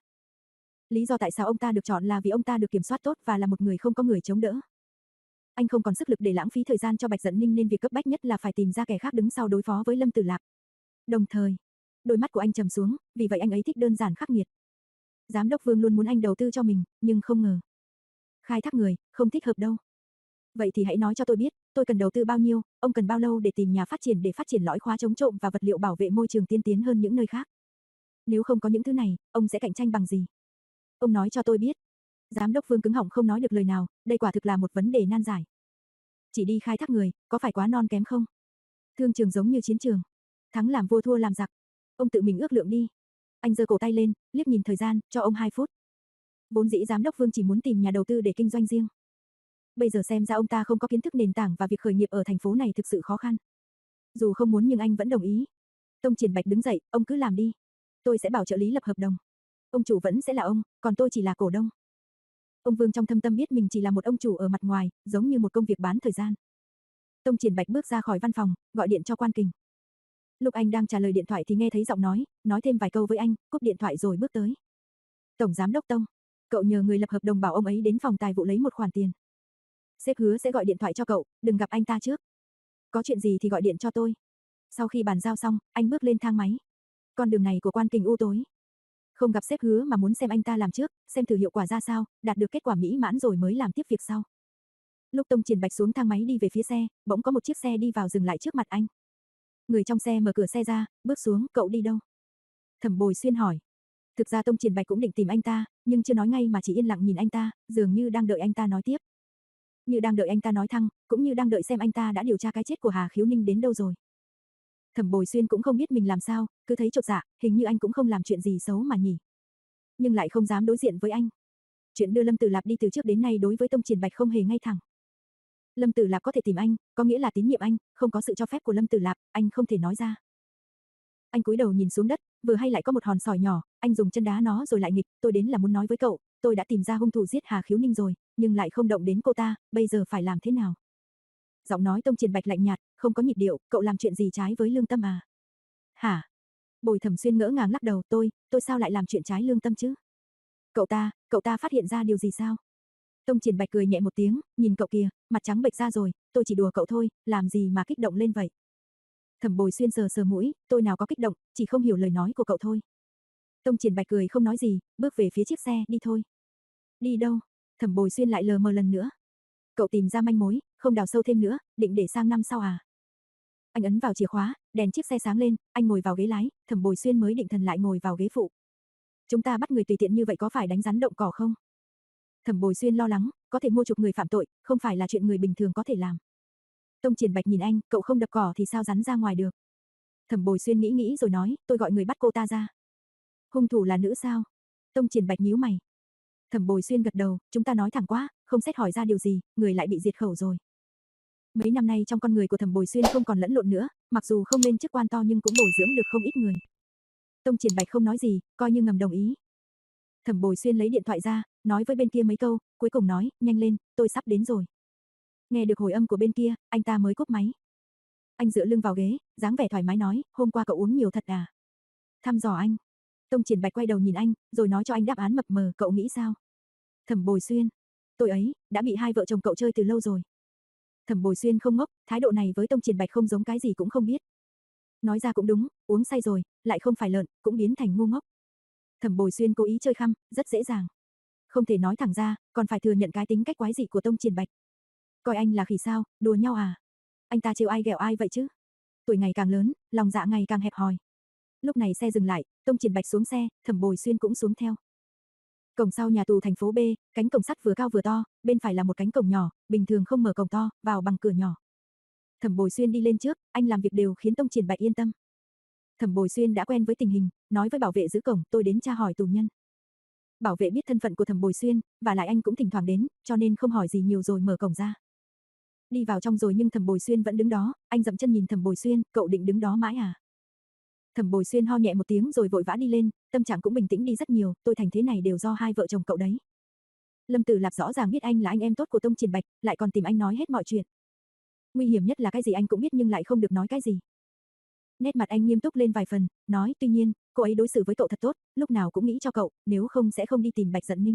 Lý do tại sao ông ta được chọn là vì ông ta được kiểm soát tốt và là một người không có người chống đỡ. Anh không còn sức lực để lãng phí thời gian cho Bạch Dận Ninh nên việc cấp bách nhất là phải tìm ra kẻ khác đứng sau đối phó với Lâm Tử Lạp. Đồng thời, đôi mắt của anh trầm xuống, vì vậy anh ấy thích đơn giản khắc nghiệt. Giám đốc Vương luôn muốn anh đầu tư cho mình, nhưng không ngờ. Khai thác người, không thích hợp đâu. Vậy thì hãy nói cho tôi biết, tôi cần đầu tư bao nhiêu, ông cần bao lâu để tìm nhà phát triển để phát triển lõi khóa chống trộm và vật liệu bảo vệ môi trường tiên tiến hơn những nơi khác. Nếu không có những thứ này, ông sẽ cạnh tranh bằng gì? Ông nói cho tôi biết. Giám đốc Vương cứng họng không nói được lời nào, đây quả thực là một vấn đề nan giải. Chỉ đi khai thác người, có phải quá non kém không? Thương trường giống như chiến trường. Thắng làm vua thua làm giặc. Ông tự mình ước lượng đi. Anh giơ cổ tay lên, liếc nhìn thời gian, cho ông hai phút. Vốn dĩ giám đốc Vương chỉ muốn tìm nhà đầu tư để kinh doanh riêng. Bây giờ xem ra ông ta không có kiến thức nền tảng và việc khởi nghiệp ở thành phố này thực sự khó khăn. Dù không muốn nhưng anh vẫn đồng ý. Tông Triển Bạch đứng dậy, ông cứ làm đi. Tôi sẽ bảo trợ lý lập hợp đồng. Ông chủ vẫn sẽ là ông, còn tôi chỉ là cổ đông. Ông Vương trong thâm tâm biết mình chỉ là một ông chủ ở mặt ngoài, giống như một công việc bán thời gian. Tông Triển Bạch bước ra khỏi văn phòng, gọi điện cho Quan Kình. Lúc anh đang trả lời điện thoại thì nghe thấy giọng nói, nói thêm vài câu với anh, cúp điện thoại rồi bước tới. Tổng Giám đốc Tông, cậu nhờ người lập hợp đồng bảo ông ấy đến phòng tài vụ lấy một khoản tiền. Sếp hứa sẽ gọi điện thoại cho cậu, đừng gặp anh ta trước. Có chuyện gì thì gọi điện cho tôi. Sau khi bàn giao xong, anh bước lên thang máy. Con đường này của Quan Kình u tối. Không gặp sếp hứa mà muốn xem anh ta làm trước, xem thử hiệu quả ra sao, đạt được kết quả mỹ mãn rồi mới làm tiếp việc sau. Lúc Tông Triển Bạch xuống thang máy đi về phía xe, bỗng có một chiếc xe đi vào dừng lại trước mặt anh. Người trong xe mở cửa xe ra, bước xuống, cậu đi đâu? Thẩm Bồi Xuyên hỏi. Thực ra Tông Triển Bạch cũng định tìm anh ta, nhưng chưa nói ngay mà chỉ yên lặng nhìn anh ta, dường như đang đợi anh ta nói tiếp. Như đang đợi anh ta nói thăng, cũng như đang đợi xem anh ta đã điều tra cái chết của Hà Khiếu Ninh đến đâu rồi. Thẩm Bồi Xuyên cũng không biết mình làm sao, cứ thấy chột dạ, hình như anh cũng không làm chuyện gì xấu mà nhỉ. Nhưng lại không dám đối diện với anh. Chuyện đưa Lâm Tử Lạp đi từ trước đến nay đối với Tông Triển Bạch không hề ngay thẳng. Lâm Tử Lạp có thể tìm anh, có nghĩa là tín nhiệm anh, không có sự cho phép của Lâm Tử Lạp, anh không thể nói ra. Anh cúi đầu nhìn xuống đất, vừa hay lại có một hòn sỏi nhỏ, anh dùng chân đá nó rồi lại nghịch, tôi đến là muốn nói với cậu, tôi đã tìm ra hung thủ giết Hà Khiếu Ninh rồi, nhưng lại không động đến cô ta, bây giờ phải làm thế nào? Giọng nói Tông Triển Bạch lạnh nhạt, không có nhịp điệu, cậu làm chuyện gì trái với lương tâm à? Hả? Bồi Thẩm Xuyên ngỡ ngàng lắc đầu, tôi, tôi sao lại làm chuyện trái lương tâm chứ? Cậu ta, cậu ta phát hiện ra điều gì sao? Tông Triển Bạch cười nhẹ một tiếng, nhìn cậu kìa, mặt trắng bệch ra rồi, tôi chỉ đùa cậu thôi, làm gì mà kích động lên vậy? Thẩm Bồi Xuyên sờ sờ mũi, tôi nào có kích động, chỉ không hiểu lời nói của cậu thôi. Tông Triển Bạch cười không nói gì, bước về phía chiếc xe, đi thôi. Đi đâu? Thẩm Bồi Xuyên lại lờ mờ lần nữa. Cậu tìm ra manh mối, không đào sâu thêm nữa, định để sang năm sau à? Anh ấn vào chìa khóa, đèn chiếc xe sáng lên, anh ngồi vào ghế lái, Thẩm Bồi Xuyên mới định thần lại ngồi vào ghế phụ. Chúng ta bắt người tùy tiện như vậy có phải đánh rắn động cỏ không? Thẩm Bồi Xuyên lo lắng, có thể mua chuộc người phạm tội, không phải là chuyện người bình thường có thể làm. Tông Triển Bạch nhìn anh, cậu không đập cỏ thì sao rắn ra ngoài được? Thẩm Bồi Xuyên nghĩ nghĩ rồi nói, tôi gọi người bắt cô ta ra. Hung thủ là nữ sao? Tông Triển Bạch nhíu mày. Thẩm Bồi Xuyên gật đầu, chúng ta nói thẳng quá, không xét hỏi ra điều gì, người lại bị diệt khẩu rồi. Mấy năm nay trong con người của Thẩm Bồi Xuyên không còn lẫn lộn nữa, mặc dù không lên chức quan to nhưng cũng bồi dưỡng được không ít người. Tông Triển Bạch không nói gì, coi như ngầm đồng ý. Thẩm Bồi Xuyên lấy điện thoại ra, nói với bên kia mấy câu, cuối cùng nói, nhanh lên, tôi sắp đến rồi. Nghe được hồi âm của bên kia, anh ta mới cúp máy. Anh dựa lưng vào ghế, dáng vẻ thoải mái nói, hôm qua cậu uống nhiều thật à? Thăm dò anh. Tông Triển Bạch quay đầu nhìn anh, rồi nói cho anh đáp án mập mờ, cậu nghĩ sao? Thẩm Bồi Xuyên, tôi ấy, đã bị hai vợ chồng cậu chơi từ lâu rồi. Thẩm Bồi Xuyên không ngốc, thái độ này với Tông Triển Bạch không giống cái gì cũng không biết. Nói ra cũng đúng, uống say rồi, lại không phải lợn, cũng biến thành ngu ngốc. Thẩm Bồi Xuyên cố ý chơi khăm, rất dễ dàng. Không thể nói thẳng ra, còn phải thừa nhận cái tính cách quái dị của Tông Triển Bạch. Coi anh là khỉ sao, đùa nhau à? Anh ta trêu ai ghẹo ai vậy chứ? Tuổi ngày càng lớn, lòng dạ ngày càng hẹp hòi. Lúc này xe dừng lại, Tông Triển Bạch xuống xe, Thẩm Bồi Xuyên cũng xuống theo. Cổng sau nhà tù thành phố B, cánh cổng sắt vừa cao vừa to, bên phải là một cánh cổng nhỏ, bình thường không mở cổng to, vào bằng cửa nhỏ. Thẩm Bồi Xuyên đi lên trước, anh làm việc đều khiến Tông Triển Bạch yên tâm. Thẩm Bồi Xuyên đã quen với tình hình, nói với bảo vệ giữ cổng, tôi đến tra hỏi tù nhân. Bảo vệ biết thân phận của Thẩm Bồi Xuyên, và lại anh cũng thỉnh thoảng đến, cho nên không hỏi gì nhiều rồi mở cổng ra. Đi vào trong rồi nhưng Thẩm Bồi Xuyên vẫn đứng đó, anh dậm chân nhìn Thẩm Bồi Xuyên, cậu định đứng đó mãi à? Thẩm Bồi Xuyên ho nhẹ một tiếng rồi vội vã đi lên, tâm trạng cũng bình tĩnh đi rất nhiều, tôi thành thế này đều do hai vợ chồng cậu đấy. Lâm Tử Lạp rõ ràng biết anh là anh em tốt của Tông Triển Bạch, lại còn tìm anh nói hết mọi chuyện. Nguy hiểm nhất là cái gì anh cũng biết nhưng lại không được nói cái gì. Nét mặt anh nghiêm túc lên vài phần, nói, tuy nhiên, cô ấy đối xử với cậu thật tốt, lúc nào cũng nghĩ cho cậu, nếu không sẽ không đi tìm Bạch Dận Ninh.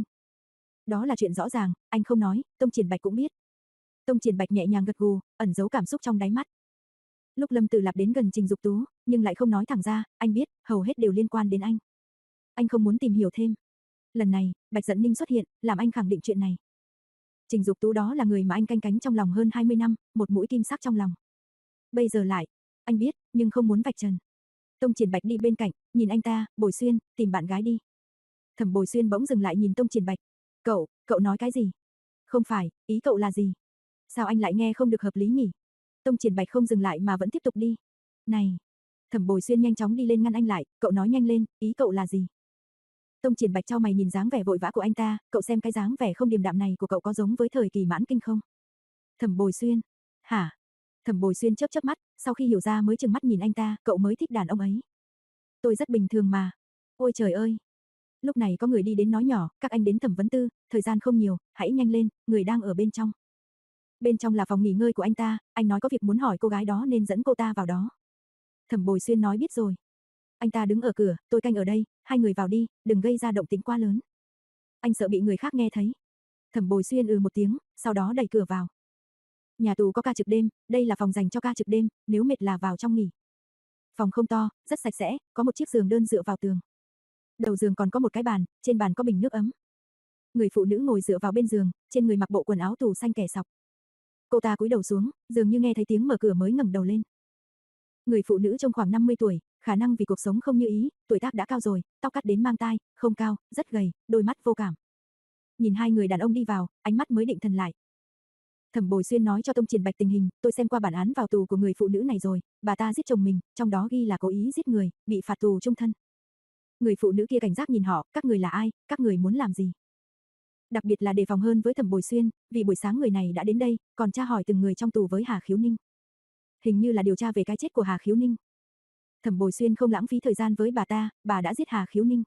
Đó là chuyện rõ ràng, anh không nói, Tông Triển Bạch cũng biết. Tông Triển Bạch nhẹ nhàng gật gù, ẩn giấu cảm xúc trong đáy mắt. Lúc Lâm Tử Lạp đến gần Trình Dục Tú, nhưng lại không nói thẳng ra, anh biết, hầu hết đều liên quan đến anh. Anh không muốn tìm hiểu thêm. Lần này, Bạch Dận Ninh xuất hiện, làm anh khẳng định chuyện này. Trình Dục Tú đó là người mà anh canh cánh trong lòng hơn hai mươi năm, một mũi kim sắc trong lòng. Bây giờ lại, anh biết, nhưng không muốn vạch trần. Tông Triển Bạch đi bên cạnh, nhìn anh ta, Bồi Xuyên, tìm bạn gái đi. Thẩm Bồi Xuyên bỗng dừng lại nhìn Tông Triển Bạch. Cậu, cậu nói cái gì? Không phải, ý cậu là gì? Sao anh lại nghe không được hợp lý nhỉ? Tông Triển Bạch không dừng lại mà vẫn tiếp tục đi. Này! Thẩm Bồi Xuyên nhanh chóng đi lên ngăn anh lại, cậu nói nhanh lên, ý cậu là gì? Tông Triển Bạch chau mày nhìn dáng vẻ vội vã của anh ta, cậu xem cái dáng vẻ không điềm đạm này của cậu có giống với thời kỳ mãn kinh không? Thẩm Bồi Xuyên. Hả? Thẩm Bồi Xuyên chớp chớp mắt, sau khi hiểu ra mới trừng mắt nhìn anh ta, cậu mới thích đàn ông ấy. Tôi rất bình thường mà. Ôi trời ơi! Lúc này có người đi đến nói nhỏ, các anh đến thẩm vấn tư, thời gian không nhiều, hãy nhanh lên, người đang ở bên trong. Bên trong là phòng nghỉ ngơi của anh ta, anh nói có việc muốn hỏi cô gái đó nên dẫn cô ta vào đó. Thẩm Bồi Xuyên nói biết rồi. Anh ta đứng ở cửa, tôi canh ở đây, hai người vào đi, đừng gây ra động tĩnh quá lớn. Anh sợ bị người khác nghe thấy. Thẩm Bồi Xuyên ừ một tiếng, sau đó đẩy cửa vào. Nhà tù có ca trực đêm, đây là phòng dành cho ca trực đêm, nếu mệt là vào trong nghỉ. Phòng không to, rất sạch sẽ, có một chiếc giường đơn dựa vào tường. Đầu giường còn có một cái bàn, trên bàn có bình nước ấm. Người phụ nữ ngồi dựa vào bên giường, trên người mặc bộ quần áo tù xanh kẻ sọc. Cô ta cúi đầu xuống, dường như nghe thấy tiếng mở cửa mới ngẩng đầu lên. Người phụ nữ trông khoảng năm mươi tuổi, khả năng vì cuộc sống không như ý, tuổi tác đã cao rồi, tóc cắt đến mang tai, không cao, rất gầy, đôi mắt vô cảm. Nhìn hai người đàn ông đi vào, ánh mắt mới định thần lại. Thẩm Bồi Xuyên nói cho Tông Triển Bạch tình hình, tôi xem qua bản án vào tù của người phụ nữ này rồi, bà ta giết chồng mình, trong đó ghi là cố ý giết người, bị phạt tù chung thân. Người phụ nữ kia cảnh giác nhìn họ, các người là ai, các người muốn làm gì? Đặc biệt là đề phòng hơn với Thẩm Bồi Xuyên, vì buổi sáng người này đã đến đây, còn tra hỏi từng người trong tù với Hà Khiếu Ninh. Hình như là điều tra về cái chết của Hà Khiếu Ninh. Thẩm Bồi Xuyên không lãng phí thời gian với bà ta, bà đã giết Hà Khiếu Ninh.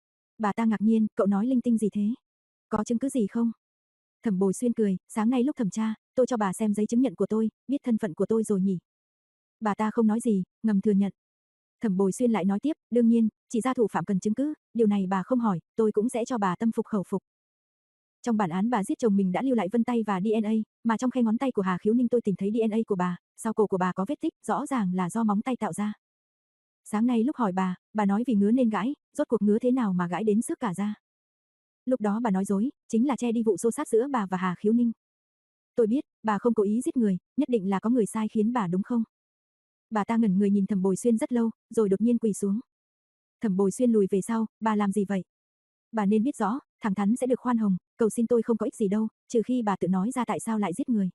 Bà ta ngạc nhiên, cậu nói linh tinh gì thế? Có chứng cứ gì không? Thẩm Bồi Xuyên cười, sáng nay lúc thẩm tra, tôi cho bà xem giấy chứng nhận của tôi, biết thân phận của tôi rồi nhỉ? Bà ta không nói gì, ngầm thừa nhận. Thẩm Bồi Xuyên lại nói tiếp, đương nhiên, chỉ ra thủ phạm cần chứng cứ, điều này bà không hỏi, tôi cũng sẽ cho bà tâm phục khẩu phục. Trong bản án bà giết chồng mình đã lưu lại vân tay và đê en a, mà trong khe ngón tay của Hà Khiếu Ninh tôi tìm thấy đê en a của bà, sau cổ của bà có vết tích, rõ ràng là do móng tay tạo ra. Sáng nay lúc hỏi bà, bà nói vì ngứa nên gãi, rốt cuộc ngứa thế nào mà gãi đến xước cả da. Lúc đó bà nói dối, chính là che đi vụ xô xát giữa bà và Hà Khiếu Ninh. Tôi biết, bà không cố ý giết người, nhất định là có người sai khiến bà đúng không? Bà ta ngẩn người nhìn Thẩm Bồi Xuyên rất lâu, rồi đột nhiên quỳ xuống. Thẩm Bồi Xuyên lùi về sau, bà làm gì vậy? Bà nên biết rõ, thẳng thắn sẽ được khoan hồng, cầu xin tôi không có ích gì đâu, trừ khi bà tự nói ra tại sao lại giết người.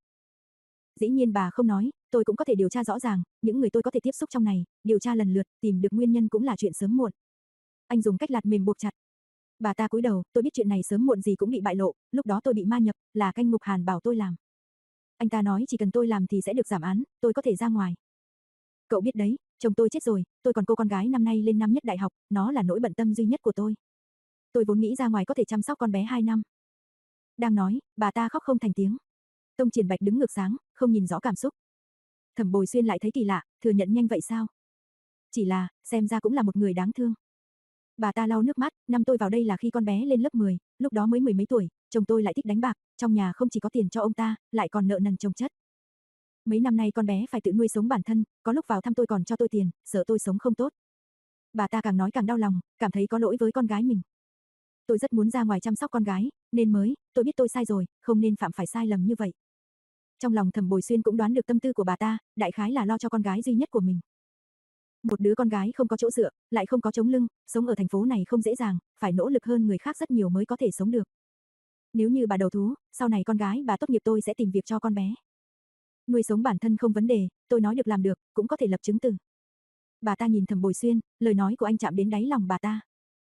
Dĩ nhiên bà không nói, tôi cũng có thể điều tra rõ ràng, những người tôi có thể tiếp xúc trong này, điều tra lần lượt, tìm được nguyên nhân cũng là chuyện sớm muộn. Anh dùng cách lạt mềm buộc chặt. Bà ta cúi đầu, tôi biết chuyện này sớm muộn gì cũng bị bại lộ, lúc đó tôi bị ma nhập, là canh ngục Hàn bảo tôi làm. Anh ta nói chỉ cần tôi làm thì sẽ được giảm án, tôi có thể ra ngoài. Cậu biết đấy, chồng tôi chết rồi, tôi còn cô con gái năm nay lên năm nhất đại học, nó là nỗi bận tâm duy nhất của tôi. Tôi vốn nghĩ ra ngoài có thể chăm sóc con bé hai năm. Đang nói, bà ta khóc không thành tiếng. Tông Triển Bạch đứng ngược sáng, không nhìn rõ cảm xúc. Thẩm Bồi Xuyên lại thấy kỳ lạ, thừa nhận nhanh vậy sao? Chỉ là, xem ra cũng là một người đáng thương. Bà ta lau nước mắt, năm tôi vào đây là khi con bé lên lớp mười, lúc đó mới mười mấy tuổi, chồng tôi lại thích đánh bạc, trong nhà không chỉ có tiền cho ông ta, lại còn nợ nần chồng chất. Mấy năm nay con bé phải tự nuôi sống bản thân, có lúc vào thăm tôi còn cho tôi tiền, sợ tôi sống không tốt. Bà ta càng nói càng đau lòng, cảm thấy có lỗi với con gái mình. Tôi rất muốn ra ngoài chăm sóc con gái, nên mới, tôi biết tôi sai rồi, không nên phạm phải sai lầm như vậy. Trong lòng Thẩm Bồi Xuyên cũng đoán được tâm tư của bà ta, đại khái là lo cho con gái duy nhất của mình. Một đứa con gái không có chỗ dựa, lại không có chống lưng, sống ở thành phố này không dễ dàng, phải nỗ lực hơn người khác rất nhiều mới có thể sống được. Nếu như bà đầu thú, sau này con gái bà tốt nghiệp tôi sẽ tìm việc cho con bé. Nuôi sống bản thân không vấn đề, tôi nói được làm được, cũng có thể lập chứng từ. Bà ta nhìn Thẩm Bồi Xuyên, lời nói của anh chạm đến đáy lòng bà ta.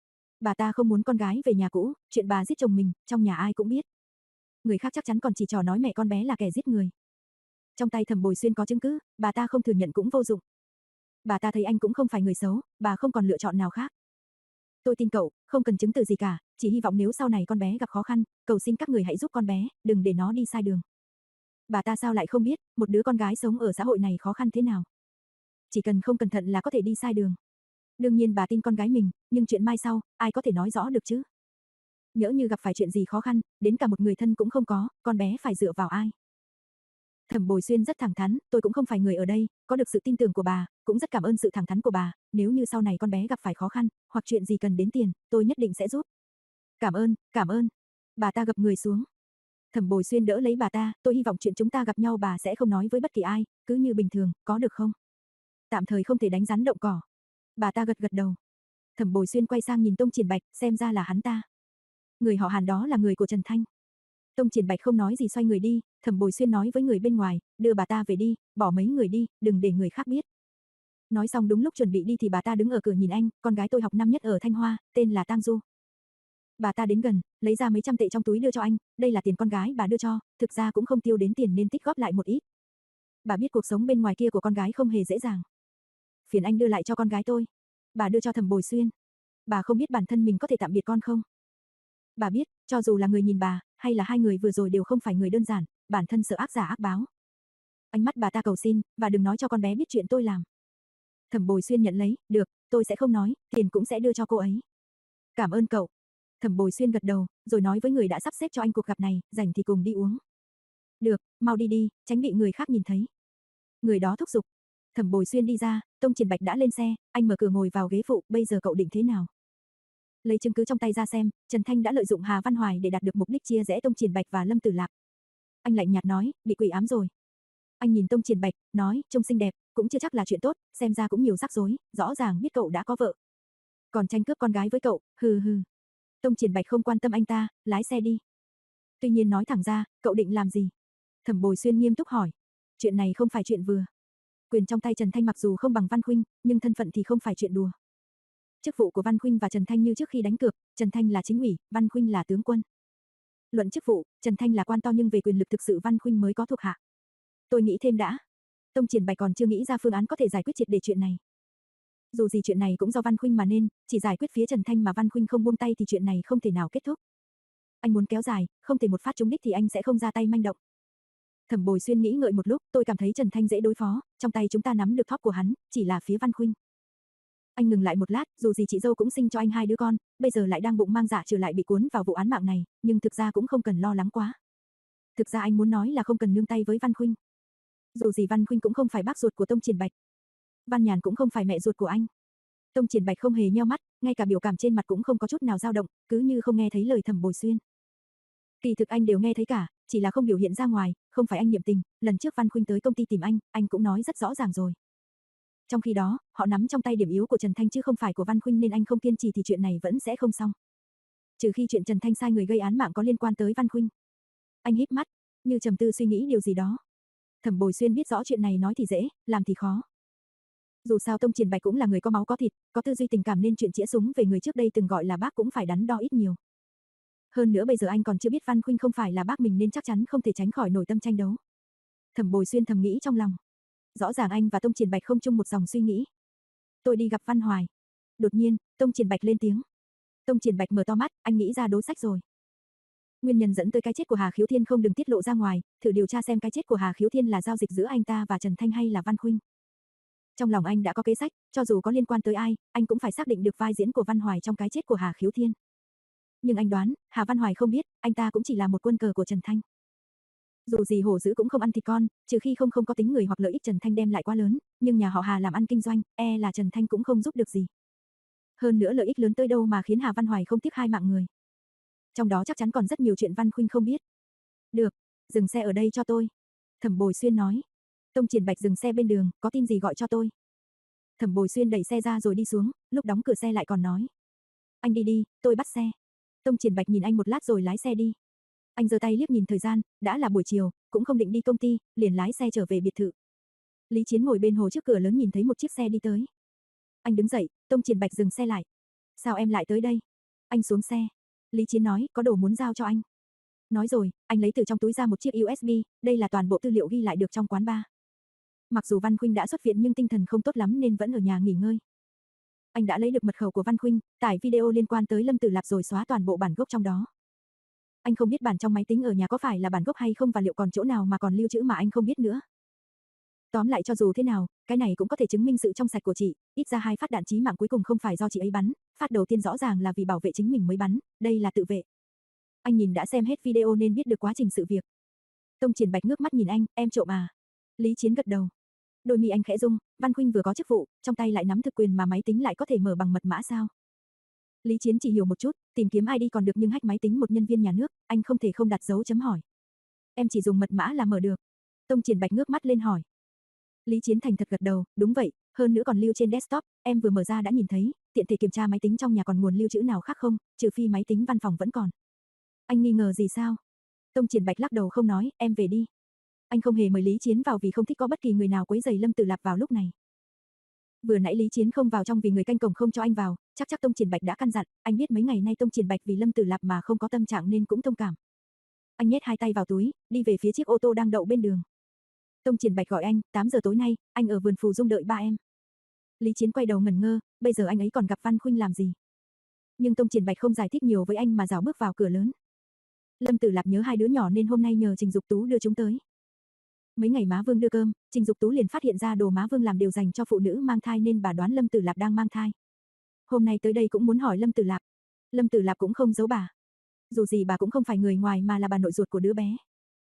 Bà ta không muốn con gái về nhà cũ, chuyện bà giết chồng mình, trong nhà ai cũng biết. Người khác chắc chắn còn chỉ trò nói mẹ con bé là kẻ giết người. Trong tay Thẩm Bồi Xuyên có chứng cứ, bà ta không thừa nhận cũng vô dụng. Bà ta thấy anh cũng không phải người xấu, bà không còn lựa chọn nào khác. Tôi tin cậu, không cần chứng từ gì cả, chỉ hy vọng nếu sau này con bé gặp khó khăn, cầu xin các người hãy giúp con bé, đừng để nó đi sai đường. Bà ta sao lại không biết, một đứa con gái sống ở xã hội này khó khăn thế nào. Chỉ cần không cẩn thận là có thể đi sai đường. Đương nhiên bà tin con gái mình, nhưng chuyện mai sau, ai có thể nói rõ được chứ. Nhỡ như gặp phải chuyện gì khó khăn, đến cả một người thân cũng không có, con bé phải dựa vào ai. Thẩm Bồi Xuyên rất thẳng thắn, tôi cũng không phải người ở đây, có được sự tin tưởng của bà, cũng rất cảm ơn sự thẳng thắn của bà, nếu như sau này con bé gặp phải khó khăn, hoặc chuyện gì cần đến tiền, tôi nhất định sẽ giúp. Cảm ơn, cảm ơn. Bà ta gập người xuống. Thẩm Bồi Xuyên đỡ lấy bà ta, tôi hy vọng chuyện chúng ta gặp nhau bà sẽ không nói với bất kỳ ai, cứ như bình thường, có được không? Tạm thời không thể đánh rắn động cỏ. Bà ta gật gật đầu. Thẩm Bồi Xuyên quay sang nhìn Tông Triển Bạch, xem ra là hắn ta. Người họ Hàn đó là người của Trần Thanh. Tông Triển Bạch không nói gì xoay người đi, Thẩm Bồi Xuyên nói với người bên ngoài, đưa bà ta về đi, bỏ mấy người đi, đừng để người khác biết. Nói xong đúng lúc chuẩn bị đi thì bà ta đứng ở cửa nhìn anh, con gái tôi học năm nhất ở Thanh Hoa, tên là Tang Du. Bà ta đến gần, lấy ra mấy trăm tệ trong túi đưa cho anh, đây là tiền con gái bà đưa cho, thực ra cũng không tiêu đến tiền nên tích góp lại một ít. Bà biết cuộc sống bên ngoài kia của con gái không hề dễ dàng. Phiền anh đưa lại cho con gái tôi. Bà đưa cho Thẩm Bồi Xuyên. Bà không biết bản thân mình có thể tạm biệt con không? Bà biết, cho dù là người nhìn bà, hay là hai người vừa rồi đều không phải người đơn giản, bản thân sợ ác giả ác báo. Ánh mắt bà ta cầu xin, và đừng nói cho con bé biết chuyện tôi làm. Thẩm Bồi Xuyên nhận lấy, được, tôi sẽ không nói, tiền cũng sẽ đưa cho cô ấy. Cảm ơn cậu. Thẩm Bồi Xuyên gật đầu, rồi nói với người đã sắp xếp cho anh cuộc gặp này, rảnh thì cùng đi uống. Được, mau đi đi, tránh bị người khác nhìn thấy. Người đó thúc giục. Thẩm Bồi Xuyên đi ra, Tông Triển Bạch đã lên xe, anh mở cửa ngồi vào ghế phụ, bây giờ cậu định thế nào? Lấy chứng cứ trong tay ra xem, Trần Thanh đã lợi dụng Hà Văn Hoài để đạt được mục đích chia rẽ Tông Triển Bạch và Lâm Tử Lạc. Anh lạnh nhạt nói, bị quỷ ám rồi. Anh nhìn Tông Triển Bạch, nói, trông xinh đẹp, cũng chưa chắc là chuyện tốt, xem ra cũng nhiều rắc rối, rõ ràng biết cậu đã có vợ. Còn tranh cướp con gái với cậu, hừ hừ. Tông Triển Bạch không quan tâm anh ta, lái xe đi. Tuy nhiên nói thẳng ra, cậu định làm gì? Thẩm Bồi Xuyên nghiêm túc hỏi. Chuyện này không phải chuyện vừa. Quyền trong tay Trần Thanh mặc dù không bằng Văn Khuynh, nhưng thân phận thì không phải chuyện đùa. Chức vụ của Văn Khuynh và Trần Thanh như trước khi đánh cược, Trần Thanh là chính ủy, Văn Khuynh là tướng quân. Luận chức vụ, Trần Thanh là quan to nhưng về quyền lực thực sự Văn Khuynh mới có thuộc hạ. Tôi nghĩ thêm đã. Tông Triển Bạch còn chưa nghĩ ra phương án có thể giải quyết triệt để chuyện này. Dù gì chuyện này cũng do Văn Khuynh mà nên, chỉ giải quyết phía Trần Thanh mà Văn Khuynh không buông tay thì chuyện này không thể nào kết thúc. Anh muốn kéo dài, không thể một phát trúng đích thì anh sẽ không ra tay manh động. Thẩm Bồi Xuyên nghĩ ngợi một lúc, tôi cảm thấy Trần Thanh dễ đối phó, trong tay chúng ta nắm được thóp của hắn, chỉ là phía Văn Khuynh. Anh ngừng lại một lát, dù gì chị dâu cũng sinh cho anh hai đứa con, bây giờ lại đang bụng mang dạ trừ lại bị cuốn vào vụ án mạng này, nhưng thực ra cũng không cần lo lắng quá. Thực ra anh muốn nói là không cần nương tay với Văn Khuynh. Dù gì Văn Khuynh cũng không phải bác ruột của Tông Triển Bạch. Văn Nhàn cũng không phải mẹ ruột của anh. Tông Triển Bạch không hề nheo mắt, ngay cả biểu cảm trên mặt cũng không có chút nào dao động, cứ như không nghe thấy lời Thẩm Bồi Xuyên. Kỳ thực anh đều nghe thấy cả, chỉ là không biểu hiện ra ngoài, không phải anh niệm tình, lần trước Văn Khuynh tới công ty tìm anh, anh cũng nói rất rõ ràng rồi. Trong khi đó, họ nắm trong tay điểm yếu của Trần Thanh chứ không phải của Văn Khuynh nên anh không kiên trì thì chuyện này vẫn sẽ không xong. Trừ khi chuyện Trần Thanh sai người gây án mạng có liên quan tới Văn Khuynh. Anh híp mắt, như trầm tư suy nghĩ điều gì đó. Thẩm Bồi Xuyên biết rõ chuyện này nói thì dễ, làm thì khó. Dù sao Tông Triển Bạch cũng là người có máu có thịt, có tư duy tình cảm nên chuyện chĩa súng về người trước đây từng gọi là bác cũng phải đắn đo ít nhiều. Hơn nữa bây giờ anh còn chưa biết Văn Khuynh không phải là bác mình nên chắc chắn không thể tránh khỏi nổi tâm tranh đấu. Thẩm Bồi Xuyên thầm nghĩ trong lòng. Rõ ràng anh và Tông Triển Bạch không chung một dòng suy nghĩ. Tôi đi gặp Văn Hoài. Đột nhiên, Tông Triển Bạch lên tiếng. Tông Triển Bạch mở to mắt, anh nghĩ ra đối sách rồi. Nguyên nhân dẫn tới cái chết của Hà Khiếu Thiên không đừng tiết lộ ra ngoài, thử điều tra xem cái chết của Hà Khiếu Thiên là giao dịch giữa anh ta và Trần Thanh hay là Văn Khuynh. Trong lòng anh đã có kế sách, cho dù có liên quan tới ai, anh cũng phải xác định được vai diễn của Văn Hoài trong cái chết của Hà Khiếu Thiên. Nhưng anh đoán, Hà Văn Hoài không biết, anh ta cũng chỉ là một quân cờ của Trần Thanh. Dù gì hổ dữ cũng không ăn thịt con, trừ khi không không có tính người hoặc lợi ích Trần Thanh đem lại quá lớn, nhưng nhà họ Hà làm ăn kinh doanh, e là Trần Thanh cũng không giúp được gì. Hơn nữa lợi ích lớn tới đâu mà khiến Hà Văn Hoài không tiếc hai mạng người. Trong đó chắc chắn còn rất nhiều chuyện Văn Khuynh không biết. Được, dừng xe ở đây cho tôi. Thẩm Bồi Xuyên nói. Tông Triển Bạch dừng xe bên đường, có tin gì gọi cho tôi. Thẩm Bồi Xuyên đẩy xe ra rồi đi xuống, lúc đóng cửa xe lại còn nói. Anh đi đi, tôi bắt xe. Tông Triển Bạch nhìn anh một lát rồi lái xe đi. Anh giơ tay liếc nhìn thời gian, đã là buổi chiều, cũng không định đi công ty, liền lái xe trở về biệt thự. Lý Chiến ngồi bên hồ trước cửa lớn nhìn thấy một chiếc xe đi tới. Anh đứng dậy, Tông Triển Bạch dừng xe lại. Sao em lại tới đây? Anh xuống xe. Lý Chiến nói, có đồ muốn giao cho anh. Nói rồi, anh lấy từ trong túi ra một chiếc u ét bê, đây là toàn bộ tư liệu ghi lại được trong quán bar. Mặc dù Văn Khuynh đã xuất viện nhưng tinh thần không tốt lắm nên vẫn ở nhà nghỉ ngơi. Anh đã lấy được mật khẩu của Văn Khuynh, tải video liên quan tới Lâm Tử Lạp rồi xóa toàn bộ bản gốc trong đó. Anh không biết bản trong máy tính ở nhà có phải là bản gốc hay không và liệu còn chỗ nào mà còn lưu trữ mà anh không biết nữa. Tóm lại cho dù thế nào, cái này cũng có thể chứng minh sự trong sạch của chị, ít ra hai phát đạn chí mạng cuối cùng không phải do chị ấy bắn, phát đầu tiên rõ ràng là vì bảo vệ chính mình mới bắn, đây là tự vệ. Anh nhìn đã xem hết video nên biết được quá trình sự việc. Tông Triển Bạch ngước mắt nhìn anh, em trộm à? Lý Chiến gật đầu. Đôi mi anh khẽ rung, Văn Khuynh vừa có chức vụ, trong tay lại nắm thực quyền mà máy tính lại có thể mở bằng mật mã sao? Lý Chiến chỉ hiểu một chút, tìm kiếm i đê còn được nhưng hack máy tính một nhân viên nhà nước, anh không thể không đặt dấu chấm hỏi. Em chỉ dùng mật mã là mở được. Tông Triển Bạch ngước mắt lên hỏi. Lý Chiến thành thật gật đầu, đúng vậy, hơn nữa còn lưu trên desktop, em vừa mở ra đã nhìn thấy, tiện thể kiểm tra máy tính trong nhà còn nguồn lưu trữ nào khác không, trừ phi máy tính văn phòng vẫn còn. Anh nghi ngờ gì sao? Tông Triển Bạch lắc đầu không nói, em về đi. Anh không hề mời Lý Chiến vào vì không thích có bất kỳ người nào quấy rầy Lâm Tử Lạp vào lúc này. Vừa nãy Lý Chiến không vào trong vì người canh cổng không cho anh vào, chắc chắc Tông Triển Bạch đã căn dặn, anh biết mấy ngày nay Tông Triển Bạch vì Lâm Tử Lạp mà không có tâm trạng nên cũng thông cảm. Anh nhét hai tay vào túi, đi về phía chiếc ô tô đang đậu bên đường. Tông Triển Bạch gọi anh, tám giờ tối nay, anh ở vườn Phù Dung đợi ba em. Lý Chiến quay đầu ngẩn ngơ, bây giờ anh ấy còn gặp Văn Khuynh làm gì? Nhưng Tông Triển Bạch không giải thích nhiều với anh mà rảo bước vào cửa lớn. Lâm Tử Lạp nhớ hai đứa nhỏ nên hôm nay nhờ Trình Dục Tú đưa chúng tới. Mấy ngày má Vương đưa cơm, Trình Dục Tú liền phát hiện ra đồ má Vương làm đều dành cho phụ nữ mang thai nên bà đoán Lâm Tử Lạp đang mang thai. Hôm nay tới đây cũng muốn hỏi Lâm Tử Lạp. Lâm Tử Lạp cũng không giấu bà. Dù gì bà cũng không phải người ngoài mà là bà nội ruột của đứa bé.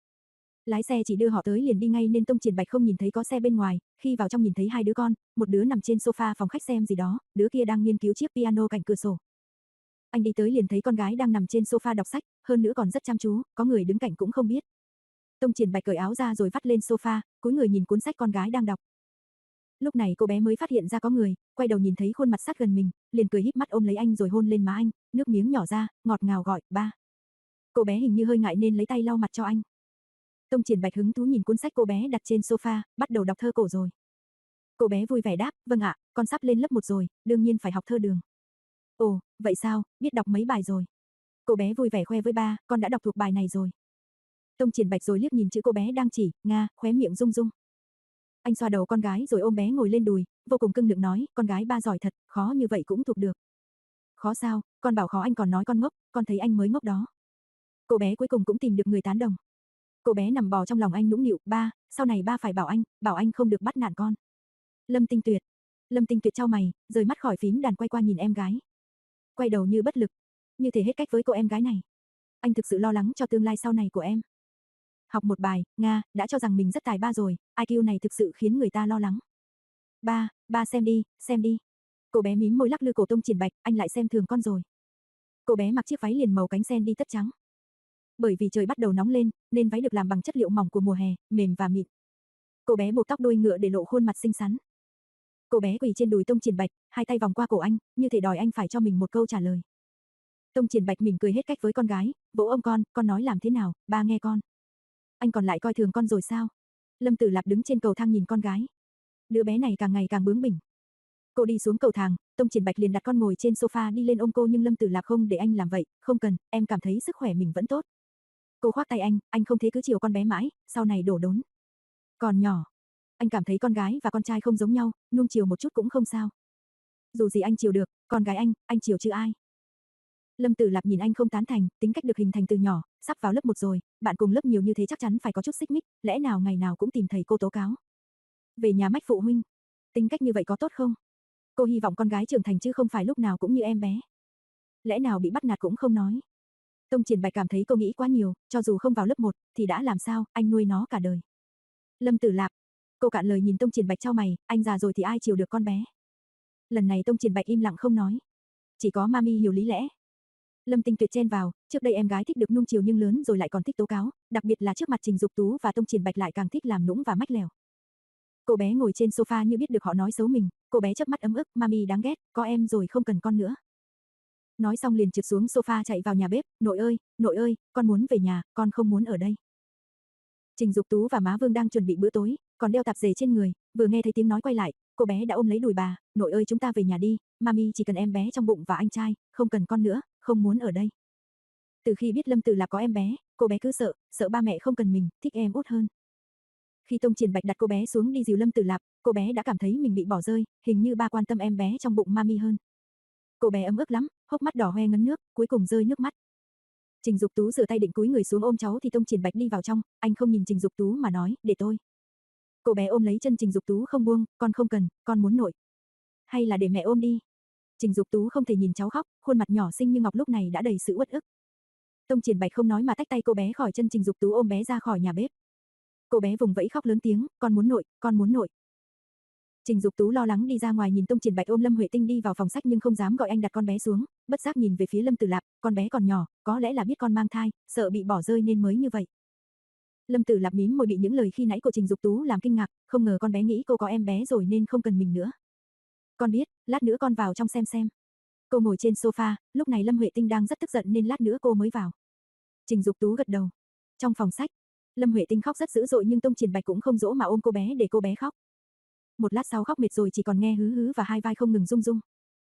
Lái xe chỉ đưa họ tới liền đi ngay nên Tông Triển Bạch không nhìn thấy có xe bên ngoài, khi vào trong nhìn thấy hai đứa con, một đứa nằm trên sofa phòng khách xem gì đó, đứa kia đang nghiên cứu chiếc piano cạnh cửa sổ. Anh đi tới liền thấy con gái đang nằm trên sofa đọc sách, hơn nữa còn rất chăm chú, có người đứng cạnh cũng không biết. Tông Triển Bạch cởi áo ra rồi vắt lên sofa, cúi người nhìn cuốn sách con gái đang đọc. Lúc này cô bé mới phát hiện ra có người, quay đầu nhìn thấy khuôn mặt sát gần mình, liền cười híp mắt ôm lấy anh rồi hôn lên má anh, nước miếng nhỏ ra, ngọt ngào gọi, ba. Cô bé hình như hơi ngại nên lấy tay lau mặt cho anh. Tông Triển Bạch hứng thú nhìn cuốn sách cô bé đặt trên sofa, bắt đầu đọc thơ cổ rồi. Cô bé vui vẻ đáp, vâng ạ, con sắp lên lớp một rồi, đương nhiên phải học thơ đường. Ồ, vậy sao, biết đọc mấy bài rồi? Cô bé vui vẻ khoe với ba, con đã đọc thuộc bài này rồi. Tông Triển Bạch rồi liếc nhìn chữ cô bé đang chỉ, Nga, khóe miệng rung rung. Anh xoa đầu con gái rồi ôm bé ngồi lên đùi, vô cùng cưng nựng nói, con gái ba giỏi thật, khó như vậy cũng thuộc được. Khó sao, con bảo khó anh còn nói con ngốc, con thấy anh mới ngốc đó. Cô bé cuối cùng cũng tìm được người tán đồng. Cô bé nằm bò trong lòng anh nũng nịu, ba, sau này ba phải bảo anh, bảo anh không được bắt nạt con. Lâm Tinh Tuyệt. Lâm Tinh Tuyệt chau mày, rời mắt khỏi phím đàn quay qua nhìn em gái. Quay đầu như bất lực, như thể hết cách với cô em gái này. Anh thực sự lo lắng cho tương lai sau này của em. Học một bài, Nga, đã cho rằng mình rất tài ba rồi, i kiu này thực sự khiến người ta lo lắng. Ba, ba xem đi, xem đi. Cô bé mím môi lắc lư cổ Tông Triển Bạch, anh lại xem thường con rồi. Cô bé mặc chiếc váy liền màu cánh sen đi tất trắng. Bởi vì trời bắt đầu nóng lên, nên váy được làm bằng chất liệu mỏng của mùa hè, mềm và mịn. Cô bé buộc tóc đuôi ngựa để lộ khuôn mặt xinh xắn. Cô bé quỳ trên đùi Tông Triển Bạch, hai tay vòng qua cổ anh, như thể đòi anh phải cho mình một câu trả lời. Tông Triển Bạch mỉm cười hết cách với con gái, vỗ ôm con, con nói làm thế nào, ba nghe con. Anh còn lại coi thường con rồi sao? Lâm Tử Lạp đứng trên cầu thang nhìn con gái. Đứa bé này càng ngày càng bướng bỉnh. Cô đi xuống cầu thang, Tông Triển Bạch liền đặt con ngồi trên sofa đi lên ôm cô nhưng Lâm Tử Lạp không để anh làm vậy, không cần, em cảm thấy sức khỏe mình vẫn tốt. Cô khoác tay anh, anh không thế cứ chiều con bé mãi, sau này đổ đốn. Còn nhỏ, anh cảm thấy con gái và con trai không giống nhau, nuông chiều một chút cũng không sao. Dù gì anh chiều được, con gái anh, anh chiều chứ ai. Lâm Tử Lạp nhìn anh không tán thành, tính cách được hình thành từ nhỏ, sắp vào lớp một rồi, bạn cùng lớp nhiều như thế chắc chắn phải có chút xích mích, lẽ nào ngày nào cũng tìm thầy cô tố cáo. Về nhà mách phụ huynh, tính cách như vậy có tốt không? Cô hy vọng con gái trưởng thành chứ không phải lúc nào cũng như em bé. Lẽ nào bị bắt nạt cũng không nói. Tông Triển Bạch cảm thấy cô nghĩ quá nhiều, cho dù không vào lớp một, thì đã làm sao, anh nuôi nó cả đời. Lâm Tử Lạp, cô cạn lời nhìn Tông Triển Bạch chau mày, anh già rồi thì ai chiều được con bé. Lần này Tông Triển Bạch im lặng không nói. Chỉ có Mami hiểu lý lẽ. Lâm Tinh Tuyệt chen vào, trước đây em gái thích được nuông chiều nhưng lớn rồi lại còn thích tố cáo, đặc biệt là trước mặt Trình Dục Tú và Tông Triển Bạch lại càng thích làm nũng và mách lèo. Cô bé ngồi trên sofa như biết được họ nói xấu mình, cô bé chớp mắt ấm ức, Mami đáng ghét, có em rồi không cần con nữa. Nói xong liền trượt xuống sofa chạy vào nhà bếp, nội ơi, nội ơi, con muốn về nhà, con không muốn ở đây. Trình Dục Tú và má Vương đang chuẩn bị bữa tối, còn đeo tạp dề trên người, vừa nghe thấy tiếng nói quay lại, cô bé đã ôm lấy đùi bà, nội ơi chúng ta về nhà đi, Mami chỉ cần em bé trong bụng và anh trai, không cần con nữa, không muốn ở đây. Từ khi biết Lâm Tử Lạp có em bé, cô bé cứ sợ, sợ ba mẹ không cần mình, thích em út hơn. Khi Tông Triển Bạch đặt cô bé xuống đi dìu Lâm Tử Lạp, cô bé đã cảm thấy mình bị bỏ rơi, hình như ba quan tâm em bé trong bụng Mami hơn. Cô bé ấm ức lắm, hốc mắt đỏ hoe ngấn nước, cuối cùng rơi nước mắt. Trình Dục Tú rửa tay định cúi người xuống ôm cháu thì Tông Triển Bạch đi vào trong, anh không nhìn Trình Dục Tú mà nói, để tôi. Cô bé ôm lấy chân Trình Dục Tú không buông, con không cần, con muốn nội. Hay là để mẹ ôm đi. Trình Dục Tú không thể nhìn cháu khóc, khuôn mặt nhỏ xinh như ngọc lúc này đã đầy sự uất ức. Tông Triển Bạch không nói mà tách tay cô bé khỏi chân Trình Dục Tú ôm bé ra khỏi nhà bếp. Cô bé vùng vẫy khóc lớn tiếng, con muốn nội, con muốn nội. Trình Dục Tú lo lắng đi ra ngoài nhìn Tông Triển Bạch ôm Lâm Huệ Tinh đi vào phòng sách nhưng không dám gọi anh đặt con bé xuống, bất giác nhìn về phía Lâm Tử Lạp, con bé còn nhỏ, có lẽ là biết con mang thai, sợ bị bỏ rơi nên mới như vậy. Lâm Tử Lạp mím môi bị những lời khi nãy của Trình Dục Tú làm kinh ngạc, không ngờ con bé nghĩ cô có em bé rồi nên không cần mình nữa. Con biết, lát nữa con vào trong xem xem. Cô ngồi trên sofa, lúc này Lâm Huệ Tinh đang rất tức giận nên lát nữa cô mới vào. Trình Dục Tú gật đầu. Trong phòng sách, Lâm Huệ Tinh khóc rất dữ dội nhưng Tông Triển Bạch cũng không dỗ mà ôm cô bé để cô bé khóc. Một lát sau khóc mệt rồi chỉ còn nghe hứ hứ và hai vai không ngừng rung rung.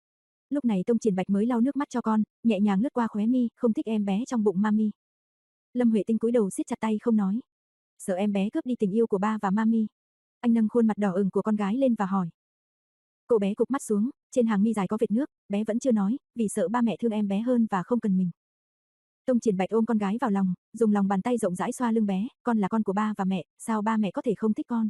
Lúc này Tông Triển Bạch mới lau nước mắt cho con, nhẹ nhàng lướt qua khóe mi, không thích em bé trong bụng Mami. Lâm Huệ Tinh cúi đầu siết chặt tay không nói. Sợ em bé cướp đi tình yêu của ba và Mami. Anh nâng khuôn mặt đỏ ửng của con gái lên và hỏi. Cô bé cụp mắt xuống, trên hàng mi dài có vệt nước, bé vẫn chưa nói, vì sợ ba mẹ thương em bé hơn và không cần mình. Tông Triển Bạch ôm con gái vào lòng, dùng lòng bàn tay rộng rãi xoa lưng bé, con là con của ba và mẹ, sao ba mẹ có thể không thích con?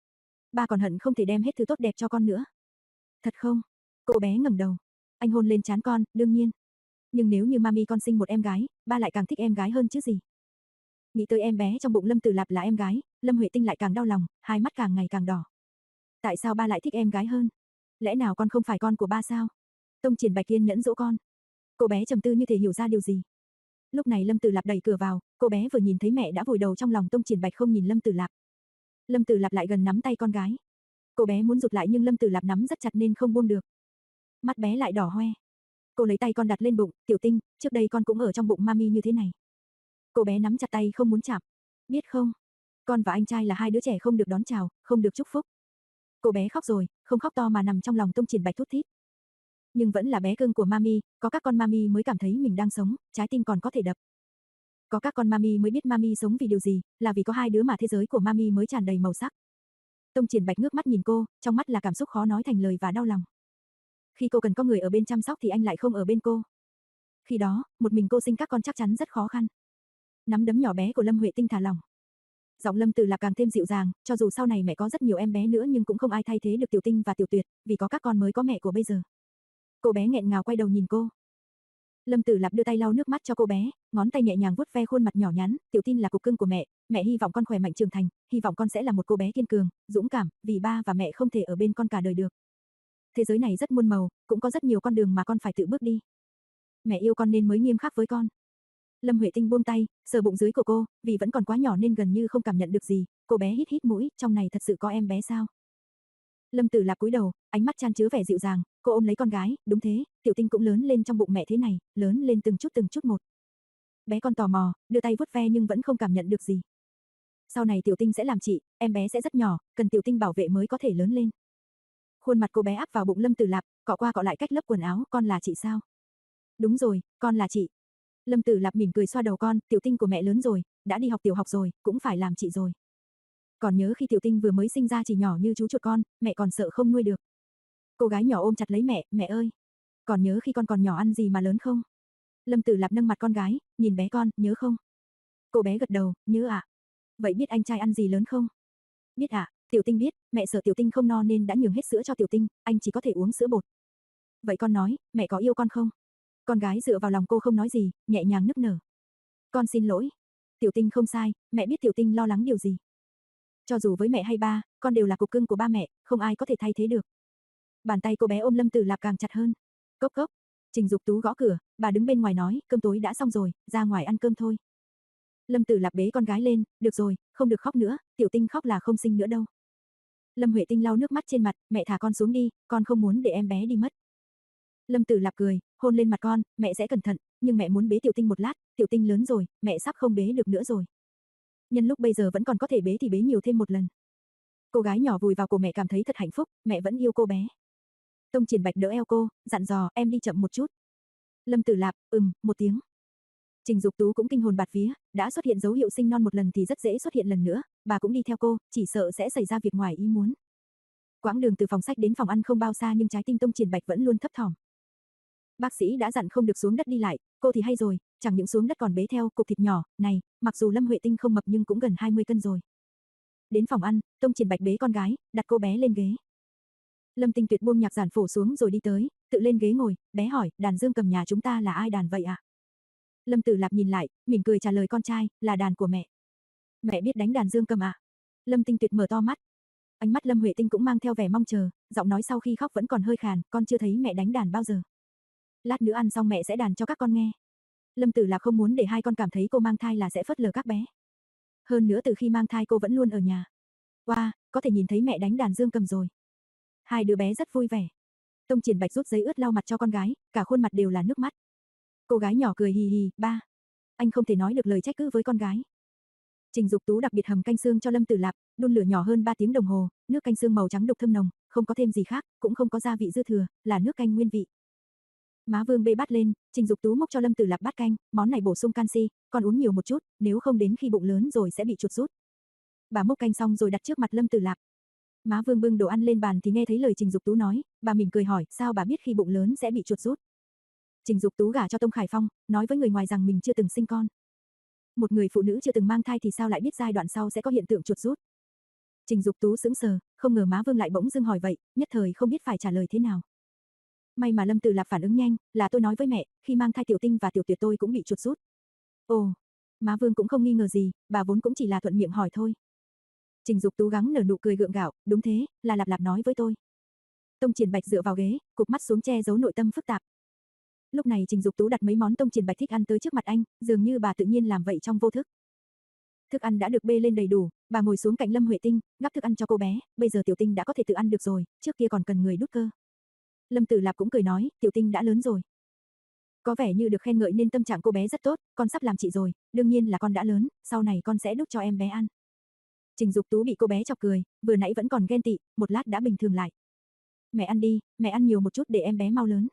Ba còn hận không thể đem hết thứ tốt đẹp cho con nữa. Thật không? Cô bé ngẩng đầu. Anh hôn lên trán con, đương nhiên. Nhưng nếu như Mami con sinh một em gái, ba lại càng thích em gái hơn chứ gì. Nghĩ tới em bé trong bụng Lâm Tử Lạp là em gái, Lâm Huệ Tinh lại càng đau lòng, hai mắt càng ngày càng đỏ. Tại sao ba lại thích em gái hơn? Lẽ nào con không phải con của ba sao? Tông Triển Bạch kiên nhẫn dỗ con. Cô bé trầm tư như thể hiểu ra điều gì. Lúc này Lâm Tử Lạp đẩy cửa vào, cô bé vừa nhìn thấy mẹ đã vùi đầu trong lòng Tông Triển Bạch không nhìn Lâm Tử Lạp. Lâm Tử Lạp lại gần nắm tay con gái. Cô bé muốn rụt lại nhưng Lâm Tử Lạp nắm rất chặt nên không buông được. Mắt bé lại đỏ hoe. Cô lấy tay con đặt lên bụng, Tiểu Tinh, trước đây con cũng ở trong bụng Mami như thế này. Cô bé nắm chặt tay không muốn chạm. Biết không, con và anh trai là hai đứa trẻ không được đón chào, không được chúc phúc. Cô bé khóc rồi, không khóc to mà nằm trong lòng Tông Triển Bạch thút thít. Nhưng vẫn là bé cưng của Mami, có các con Mami mới cảm thấy mình đang sống, trái tim còn có thể đập. Có các con Mami mới biết Mami sống vì điều gì, là vì có hai đứa mà thế giới của Mami mới tràn đầy màu sắc. Tông Triển Bạch ngước mắt nhìn cô, trong mắt là cảm xúc khó nói thành lời và đau lòng. Khi cô cần có người ở bên chăm sóc thì anh lại không ở bên cô. Khi đó, một mình cô sinh các con chắc chắn rất khó khăn. Nắm đấm nhỏ bé của Lâm Huệ Tinh thả lỏng. Giọng Lâm Tử Lạp càng thêm dịu dàng, cho dù sau này mẹ có rất nhiều em bé nữa nhưng cũng không ai thay thế được Tiểu Tinh và Tiểu Tuyệt, vì có các con mới có mẹ của bây giờ. Cô bé nghẹn ngào quay đầu nhìn cô. Lâm Tử Lạp đưa tay lau nước mắt cho cô bé, ngón tay nhẹ nhàng vuốt ve khuôn mặt nhỏ nhắn, Tiểu Tin là cục cưng của mẹ, mẹ hy vọng con khỏe mạnh trưởng thành, hy vọng con sẽ là một cô bé kiên cường, dũng cảm, vì ba và mẹ không thể ở bên con cả đời được. Thế giới này rất muôn màu, cũng có rất nhiều con đường mà con phải tự bước đi. Mẹ yêu con nên mới nghiêm khắc với con. Lâm Huệ Tinh buông tay, sờ bụng dưới của cô, vì vẫn còn quá nhỏ nên gần như không cảm nhận được gì, cô bé hít hít mũi, trong này thật sự có em bé sao? Lâm Tử Lạp cúi đầu, ánh mắt chan chứa vẻ dịu dàng, cô ôm lấy con gái, đúng thế, Tiểu Tinh cũng lớn lên trong bụng mẹ thế này, lớn lên từng chút từng chút một. Bé con tò mò, đưa tay vuốt ve nhưng vẫn không cảm nhận được gì. Sau này Tiểu Tinh sẽ làm chị, em bé sẽ rất nhỏ, cần Tiểu Tinh bảo vệ mới có thể lớn lên. Khuôn mặt cô bé áp vào bụng Lâm Tử Lạp, cọ qua cọ lại cách lớp quần áo, con là chị sao? Đúng rồi, con là chị. Lâm Tử Lạp mỉm cười xoa đầu con, Tiểu Tinh của mẹ lớn rồi, đã đi học tiểu học rồi, cũng phải làm chị rồi. Còn nhớ khi Tiểu Tinh vừa mới sinh ra chỉ nhỏ như chú chuột con, mẹ còn sợ không nuôi được. Cô gái nhỏ ôm chặt lấy mẹ, mẹ ơi, còn nhớ khi con còn nhỏ ăn gì mà lớn không? Lâm Tử Lạp nâng mặt con gái, nhìn bé con, nhớ không? Cô bé gật đầu, nhớ ạ. À. Vậy biết anh trai ăn gì lớn không? Biết ạ, à, Tiểu Tinh biết, mẹ sợ Tiểu Tinh không no nên đã nhường hết sữa cho Tiểu Tinh, anh chỉ có thể uống sữa bột. Vậy con nói, mẹ có yêu con không? Con gái dựa vào lòng cô không nói gì, nhẹ nhàng nức nở. Con xin lỗi. Tiểu Tinh không sai, mẹ biết Tiểu Tinh lo lắng điều gì. Cho dù với mẹ hay ba, con đều là cục cưng của ba mẹ, không ai có thể thay thế được. Bàn tay cô bé ôm Lâm Tử Lạp càng chặt hơn. Cốc cốc. Trình Dục Tú gõ cửa, bà đứng bên ngoài nói, cơm tối đã xong rồi, ra ngoài ăn cơm thôi. Lâm Tử Lạp bế con gái lên, được rồi, không được khóc nữa, Tiểu Tinh khóc là không sinh nữa đâu. Lâm Huệ Tinh lau nước mắt trên mặt, mẹ thả con xuống đi, con không muốn để em bé đi mất. Lâm Tử Lạp cười, hôn lên mặt con, mẹ sẽ cẩn thận, nhưng mẹ muốn bế Tiểu Tinh một lát, Tiểu Tinh lớn rồi, mẹ sắp không bế được nữa rồi. Nhân lúc bây giờ vẫn còn có thể bế thì bế nhiều thêm một lần. Cô gái nhỏ vùi vào cổ mẹ cảm thấy thật hạnh phúc, mẹ vẫn yêu cô bé. Tông Triển Bạch đỡ eo cô, dặn dò, em đi chậm một chút. Lâm Tử Lạp, ừm, một tiếng. Trình Dục Tú cũng kinh hồn bạt vía, đã xuất hiện dấu hiệu sinh non một lần thì rất dễ xuất hiện lần nữa, bà cũng đi theo cô, chỉ sợ sẽ xảy ra việc ngoài ý muốn. Quãng đường từ phòng sách đến phòng ăn không bao xa nhưng trái tim Tông Triển Bạch vẫn luôn thấp thỏm. Bác sĩ đã dặn không được xuống đất đi lại, cô thì hay rồi, chẳng những xuống đất còn bế theo cục thịt nhỏ, này, mặc dù Lâm Huệ Tinh không mập nhưng cũng gần hai mươi cân rồi. Đến phòng ăn, Tông Triển Bạch bế con gái, đặt cô bé lên ghế. Lâm Tinh Tuyệt buông nhạc giản phổ xuống rồi đi tới, tự lên ghế ngồi, bé hỏi, đàn dương cầm nhà chúng ta là ai đàn vậy ạ? À? Lâm Tử Lạp nhìn lại, mỉm cười trả lời con trai, là đàn của mẹ. Mẹ biết đánh đàn dương cầm à? Lâm Tinh Tuyệt mở to mắt. Ánh mắt Lâm Huệ Tinh cũng mang theo vẻ mong chờ, giọng nói sau khi khóc vẫn còn hơi khàn, con chưa thấy mẹ đánh đàn bao giờ. Lát nữa ăn xong mẹ sẽ đàn cho các con nghe. Lâm Tử Lạp không muốn để hai con cảm thấy cô mang thai là sẽ phớt lờ các bé. Hơn nữa từ khi mang thai cô vẫn luôn ở nhà. Wow, có thể nhìn thấy mẹ đánh đàn dương cầm rồi. Hai đứa bé rất vui vẻ. Tông Triển Bạch rút giấy ướt lau mặt cho con gái, cả khuôn mặt đều là nước mắt. Cô gái nhỏ cười hì hì, ba. Anh không thể nói được lời trách cứ với con gái. Trình Dục Tú đặc biệt hầm canh xương cho Lâm Tử Lạp, đun lửa nhỏ hơn ba tiếng đồng hồ, nước canh xương màu trắng đục thơm nồng, không có thêm gì khác, cũng không có gia vị dư thừa, là nước canh nguyên vị. Má Vương bê bát lên, Trình Dục Tú múc cho Lâm Tử Lạp bát canh, món này bổ sung canxi, con uống nhiều một chút, nếu không đến khi bụng lớn rồi sẽ bị chuột rút. Bà múc canh xong rồi đặt trước mặt Lâm Tử Lạp. Má Vương bưng đồ ăn lên bàn thì nghe thấy lời Trình Dục Tú nói, bà mỉm cười hỏi, sao bà biết khi bụng lớn sẽ bị chuột rút? Trình Dục Tú gả cho Tông Khải Phong, nói với người ngoài rằng mình chưa từng sinh con. Một người phụ nữ chưa từng mang thai thì sao lại biết giai đoạn sau sẽ có hiện tượng chuột rút? Trình Dục Tú sững sờ, không ngờ má Vương lại bỗng dưng hỏi vậy, nhất thời không biết phải trả lời thế nào. May mà Lâm Tử Lạp phản ứng nhanh, là tôi nói với mẹ, khi mang thai Tiểu Tinh và Tiểu Tuyệt tôi cũng bị chuột rút. Ồ, má Vương cũng không nghi ngờ gì, bà vốn cũng chỉ là thuận miệng hỏi thôi. Trình Dục Tú gắng nở nụ cười gượng gạo, đúng thế, là Lạp Lạp nói với tôi. Tông Triển Bạch dựa vào ghế, cụp mắt xuống che giấu nội tâm phức tạp. Lúc này Trình Dục Tú đặt mấy món Tông Triển Bạch thích ăn tới trước mặt anh, dường như bà tự nhiên làm vậy trong vô thức. Thức ăn đã được bê lên đầy đủ, bà ngồi xuống cạnh Lâm Huệ Tinh, gắp thức ăn cho cô bé, bây giờ Tiểu Tinh đã có thể tự ăn được rồi, trước kia còn cần người đút cơ. Lâm Tử Lạp cũng cười nói, Tiểu Tinh đã lớn rồi. Có vẻ như được khen ngợi nên tâm trạng cô bé rất tốt, con sắp làm chị rồi, đương nhiên là con đã lớn, sau này con sẽ đút cho em bé ăn. Trình Dục Tú bị cô bé chọc cười, vừa nãy vẫn còn ghen tị, một lát đã bình thường lại. Mẹ ăn đi, mẹ ăn nhiều một chút để em bé mau lớn.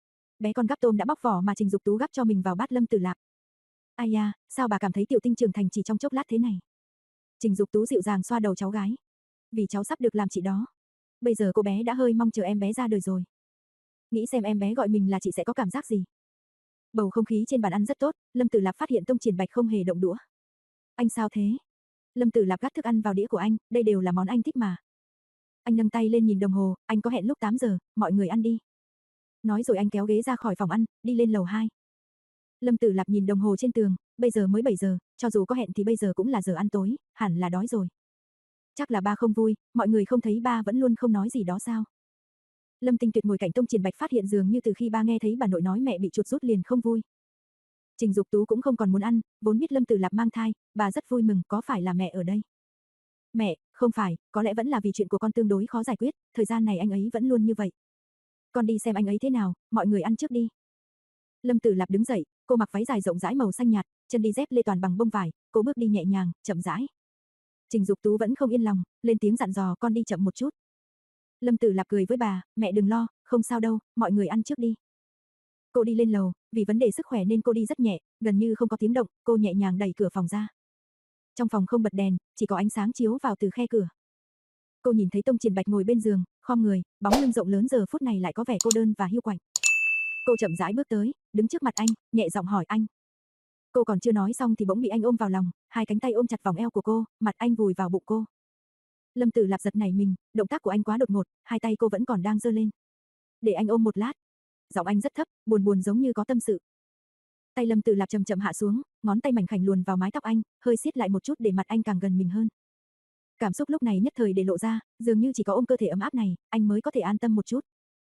Bé con gắp tôm đã bóc vỏ mà Trình Dục Tú gắp cho mình vào bát Lâm Tử Lạp. Ai da, sao bà cảm thấy Tiểu Tinh trưởng thành chỉ trong chốc lát thế này? Trình Dục Tú dịu dàng xoa đầu cháu gái. Vì cháu sắp được làm chị đó. Bây giờ cô bé đã hơi mong chờ em bé ra đời rồi. Nghĩ xem em bé gọi mình là chị sẽ có cảm giác gì. Bầu không khí trên bàn ăn rất tốt, Lâm Tử Lạp phát hiện Tông Triển Bạch không hề động đũa. Anh sao thế? Lâm Tử Lạp gắp thức ăn vào đĩa của anh, đây đều là món anh thích mà. Anh nâng tay lên nhìn đồng hồ, anh có hẹn lúc tám giờ, mọi người ăn đi. Nói rồi anh kéo ghế ra khỏi phòng ăn, đi lên lầu hai. Lâm Tử Lạp nhìn đồng hồ trên tường, bây giờ mới bảy giờ, cho dù có hẹn thì bây giờ cũng là giờ ăn tối, hẳn là đói rồi. Chắc là ba không vui, mọi người không thấy ba vẫn luôn không nói gì đó sao? Lâm Tinh Tuyệt ngồi cạnh Tông Triển Bạch phát hiện dường như từ khi ba nghe thấy bà nội nói mẹ bị chuột rút liền không vui. Trình Dục Tú cũng không còn muốn ăn, vốn biết Lâm Tử Lạp mang thai, bà rất vui mừng, có phải là mẹ ở đây? Mẹ, không phải, có lẽ vẫn là vì chuyện của con tương đối khó giải quyết, thời gian này anh ấy vẫn luôn như vậy. Con đi xem anh ấy thế nào, mọi người ăn trước đi. Lâm Tử Lạp đứng dậy, cô mặc váy dài rộng rãi màu xanh nhạt, chân đi dép lê toàn bằng bông vải, cô bước đi nhẹ nhàng, chậm rãi. Trình Dục Tú vẫn không yên lòng, lên tiếng dặn dò con đi chậm một chút. Lâm Tử Lạp cười với bà, mẹ đừng lo, không sao đâu, mọi người ăn trước đi. Cô đi lên lầu, vì vấn đề sức khỏe nên cô đi rất nhẹ, gần như không có tiếng động, cô nhẹ nhàng đẩy cửa phòng ra. Trong phòng không bật đèn, chỉ có ánh sáng chiếu vào từ khe cửa. Cô nhìn thấy Tông Triển Bạch ngồi bên giường, khom người, bóng lưng rộng lớn giờ phút này lại có vẻ cô đơn và hiu quạnh. Cô chậm rãi bước tới, đứng trước mặt anh, nhẹ giọng hỏi anh. Cô còn chưa nói xong thì bỗng bị anh ôm vào lòng, hai cánh tay ôm chặt vòng eo của cô, mặt anh vùi vào bụng cô. Lâm Tử Lạp giật nảy mình, động tác của anh quá đột ngột, hai tay cô vẫn còn đang giơ lên. Để anh ôm một lát. Giọng anh rất thấp, buồn buồn giống như có tâm sự. Tay Lâm Tử Lạp chậm chậm hạ xuống, ngón tay mảnh khảnh luồn vào mái tóc anh, hơi siết lại một chút để mặt anh càng gần mình hơn. Cảm xúc lúc này nhất thời để lộ ra, dường như chỉ có ôm cơ thể ấm áp này, anh mới có thể an tâm một chút.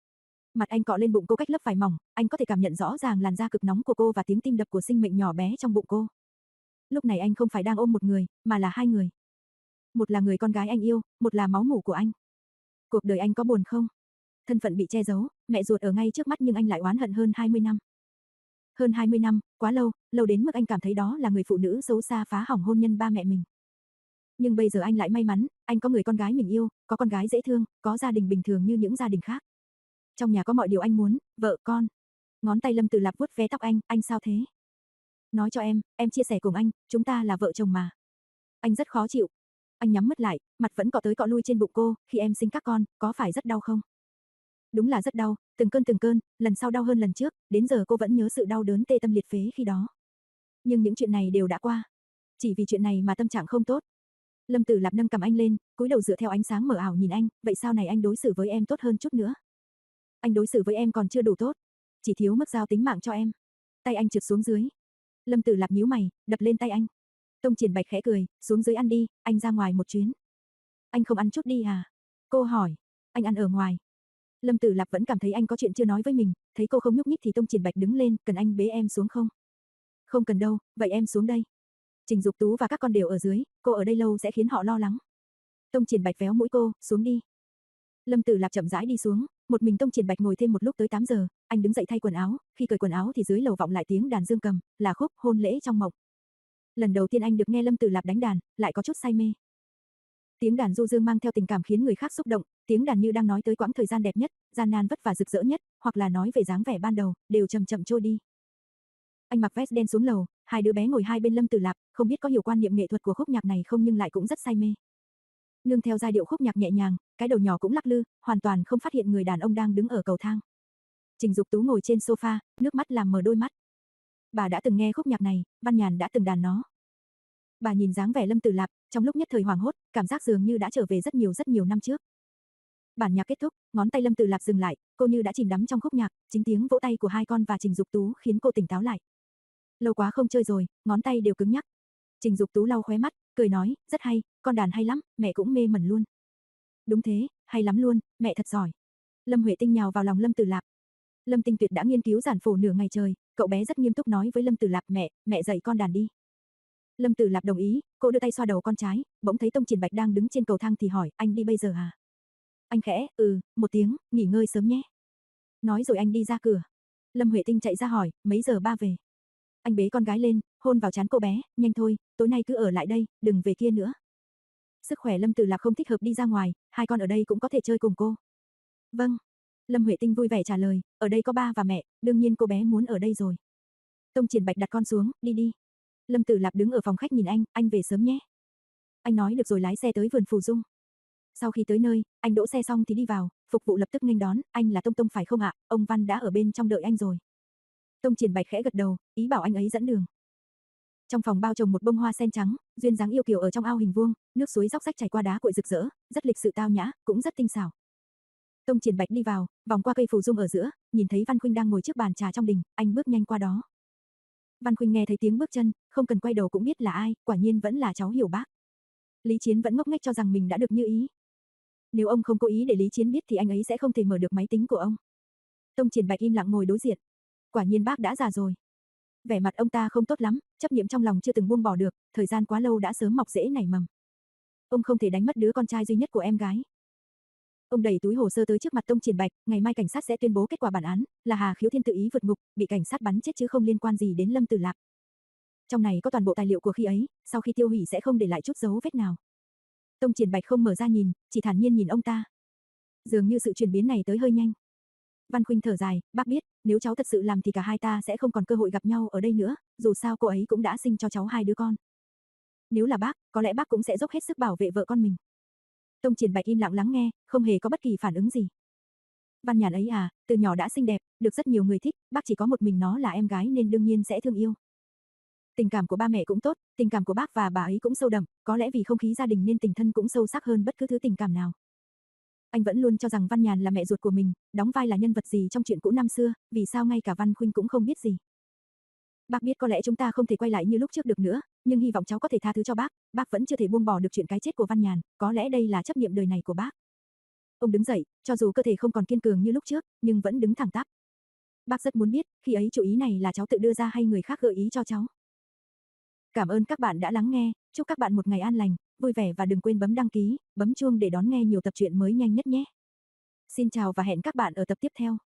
Mặt anh cọ lên bụng cô cách lớp vải mỏng, anh có thể cảm nhận rõ ràng làn da cực nóng của cô và tiếng tim đập của sinh mệnh nhỏ bé trong bụng cô. Lúc này anh không phải đang ôm một người, mà là hai người. Một là người con gái anh yêu, một là máu mủ của anh. Cuộc đời anh có buồn không? Thân phận bị che giấu, mẹ ruột ở ngay trước mắt nhưng anh lại oán hận hơn hai mươi năm. Hơn hai mươi năm, quá lâu, lâu đến mức anh cảm thấy đó là người phụ nữ xấu xa phá hỏng hôn nhân ba mẹ mình. Nhưng bây giờ anh lại may mắn, anh có người con gái mình yêu, có con gái dễ thương, có gia đình bình thường như những gia đình khác. Trong nhà có mọi điều anh muốn, vợ con. Ngón tay Lâm Tử Lạp vuốt ve tóc anh, anh sao thế? Nói cho em, em chia sẻ cùng anh, chúng ta là vợ chồng mà. Anh rất khó chịu. Anh nhắm mắt lại, mặt vẫn cọ tới cọ lui trên bụng cô, khi em sinh các con, có phải rất đau không? Đúng là rất đau, từng cơn từng cơn, lần sau đau hơn lần trước, đến giờ cô vẫn nhớ sự đau đớn tê tâm liệt phế khi đó. Nhưng những chuyện này đều đã qua. Chỉ vì chuyện này mà tâm trạng không tốt. Lâm Tử Lạp nâng cằm anh lên, cúi đầu dựa theo ánh sáng mờ ảo nhìn anh, vậy sau này anh đối xử với em tốt hơn chút nữa. Anh đối xử với em còn chưa đủ tốt, chỉ thiếu mất giao tính mạng cho em. Tay anh trượt xuống dưới. Lâm Tử Lạp nhíu mày, đập lên tay anh. Tông Triển Bạch khẽ cười, xuống dưới ăn đi, anh ra ngoài một chuyến. Anh không ăn chút đi à? Cô hỏi, anh ăn ở ngoài. Lâm Tử Lạp vẫn cảm thấy anh có chuyện chưa nói với mình, thấy cô không nhúc nhích thì Tông Triển Bạch đứng lên, cần anh bế em xuống không? Không cần đâu, vậy em xuống đây. Trình Dục Tú và các con đều ở dưới, cô ở đây lâu sẽ khiến họ lo lắng. Tông Triển Bạch véo mũi cô, xuống đi. Lâm Tử Lạp chậm rãi đi xuống, một mình Tông Triển Bạch ngồi thêm một lúc tới tám giờ, anh đứng dậy thay quần áo, khi cởi quần áo thì dưới lầu vọng lại tiếng đàn dương cầm, là khúc Hôn lễ trong mộng. Lần đầu tiên anh được nghe Lâm Tử Lạp đánh đàn, lại có chút say mê. Tiếng đàn du dương mang theo tình cảm khiến người khác xúc động, tiếng đàn như đang nói tới quãng thời gian đẹp nhất, gian nan vất vả rực rỡ nhất, hoặc là nói về dáng vẻ ban đầu, đều chậm chậm trôi đi. Anh mặc vest đen xuống lầu, hai đứa bé ngồi hai bên Lâm Tử Lạp, không biết có hiểu quan niệm nghệ thuật của khúc nhạc này không nhưng lại cũng rất say mê. Nương theo giai điệu khúc nhạc nhẹ nhàng, cái đầu nhỏ cũng lắc lư, hoàn toàn không phát hiện người đàn ông đang đứng ở cầu thang. Trình Dục Tú ngồi trên sofa, nước mắt làm mờ đôi mắt. Bà đã từng nghe khúc nhạc này, Văn Nhàn đã từng đàn nó. Bà nhìn dáng vẻ Lâm Tử Lạp, trong lúc nhất thời hoảng hốt, cảm giác dường như đã trở về rất nhiều rất nhiều năm trước. Bản nhạc kết thúc, ngón tay Lâm Tử Lạp dừng lại, cô như đã chìm đắm trong khúc nhạc, chính tiếng vỗ tay của hai con và Trình Dục Tú khiến cô tỉnh táo lại. Lâu quá không chơi rồi, ngón tay đều cứng nhắc. Trình Dục Tú lau khóe mắt, cười nói, rất hay, con đàn hay lắm, mẹ cũng mê mẩn luôn. Đúng thế, hay lắm luôn, mẹ thật giỏi. Lâm Huệ Tinh nhào vào lòng Lâm Tử Lạp. Lâm Tinh Tuyệt đã nghiên cứu giản phổ nửa ngày trời, cậu bé rất nghiêm túc nói với Lâm Tử Lạp, mẹ, mẹ dạy con đàn đi. Lâm Tử Lạp đồng ý, cô đưa tay xoa đầu con trai, bỗng thấy Tông Triển Bạch đang đứng trên cầu thang thì hỏi, anh đi bây giờ à? Anh khẽ, ừ, một tiếng, nghỉ ngơi sớm nhé. Nói rồi anh đi ra cửa. Lâm Huệ Tinh chạy ra hỏi, mấy giờ ba về? Anh bế con gái lên, hôn vào trán cô bé, nhanh thôi, tối nay cứ ở lại đây, đừng về kia nữa. Sức khỏe Lâm Tử Lạp không thích hợp đi ra ngoài, hai con ở đây cũng có thể chơi cùng cô. Vâng. Lâm Huệ Tinh vui vẻ trả lời, ở đây có ba và mẹ, đương nhiên cô bé muốn ở đây rồi. Tông Triển Bạch đặt con xuống, đi đi. Lâm Tử Lạp đứng ở phòng khách nhìn anh, anh về sớm nhé. Anh nói được rồi lái xe tới vườn Phù Dung. Sau khi tới nơi, anh đỗ xe xong thì đi vào, phục vụ lập tức nghênh đón, anh là Tông Tông phải không ạ? Ông Văn đã ở bên trong đợi anh rồi. Tông Triển Bạch khẽ gật đầu, ý bảo anh ấy dẫn đường. Trong phòng bao trồng một bông hoa sen trắng, duyên dáng yêu kiều ở trong ao hình vuông, nước suối róc rách chảy qua đá cuội rực rỡ, rất lịch sự tao nhã, cũng rất tinh xảo. Tông Triển Bạch đi vào, vòng qua cây phù dung ở giữa, nhìn thấy Văn Khuynh đang ngồi trước bàn trà trong đình, anh bước nhanh qua đó. Văn Khuynh nghe thấy tiếng bước chân, không cần quay đầu cũng biết là ai, quả nhiên vẫn là cháu Hiểu Bác. Lý Chiến vẫn ngốc nghếch cho rằng mình đã được như ý. Nếu ông không cố ý để Lý Chiến biết thì anh ấy sẽ không thể mở được máy tính của ông. Tông Triển Bạch im lặng ngồi đối diện. Quả nhiên bác đã già rồi. Vẻ mặt ông ta không tốt lắm, chấp niệm trong lòng chưa từng buông bỏ được, thời gian quá lâu đã sớm mọc rễ nảy mầm. Ông không thể đánh mất đứa con trai duy nhất của em gái. Ông đẩy túi hồ sơ tới trước mặt Tông Triển Bạch, ngày mai cảnh sát sẽ tuyên bố kết quả bản án, là Hà Khiếu Thiên tự ý vượt ngục, bị cảnh sát bắn chết chứ không liên quan gì đến Lâm Tử Lạp. Trong này có toàn bộ tài liệu của khi ấy, sau khi tiêu hủy sẽ không để lại chút dấu vết nào. Tông Triển Bạch không mở ra nhìn, chỉ thản nhiên nhìn ông ta. Dường như sự chuyển biến này tới hơi nhanh. Văn Khuynh thở dài, bác biết, nếu cháu thật sự làm thì cả hai ta sẽ không còn cơ hội gặp nhau ở đây nữa, dù sao cô ấy cũng đã sinh cho cháu hai đứa con. Nếu là bác, có lẽ bác cũng sẽ dốc hết sức bảo vệ vợ con mình. Tông Triển Bạch im lặng lắng nghe, không hề có bất kỳ phản ứng gì. Văn Nhàn ấy à, từ nhỏ đã xinh đẹp, được rất nhiều người thích, bác chỉ có một mình nó là em gái nên đương nhiên sẽ thương yêu. Tình cảm của ba mẹ cũng tốt, tình cảm của bác và bà ấy cũng sâu đậm, có lẽ vì không khí gia đình nên tình thân cũng sâu sắc hơn bất cứ thứ tình cảm nào. Anh vẫn luôn cho rằng Văn Nhàn là mẹ ruột của mình, đóng vai là nhân vật gì trong chuyện cũ năm xưa, vì sao ngay cả Văn Khuynh cũng không biết gì. Bác biết có lẽ chúng ta không thể quay lại như lúc trước được nữa, nhưng hy vọng cháu có thể tha thứ cho bác, bác vẫn chưa thể buông bỏ được chuyện cái chết của Văn Nhàn, có lẽ đây là chấp niệm đời này của bác. Ông đứng dậy, cho dù cơ thể không còn kiên cường như lúc trước, nhưng vẫn đứng thẳng tắp. Bác rất muốn biết, khi ấy chủ ý này là cháu tự đưa ra hay người khác gợi ý cho cháu. Cảm ơn các bạn đã lắng nghe, chúc các bạn một ngày an lành, vui vẻ và đừng quên bấm đăng ký, bấm chuông để đón nghe nhiều tập truyện mới nhanh nhất nhé. Xin chào và hẹn các bạn ở tập tiếp theo.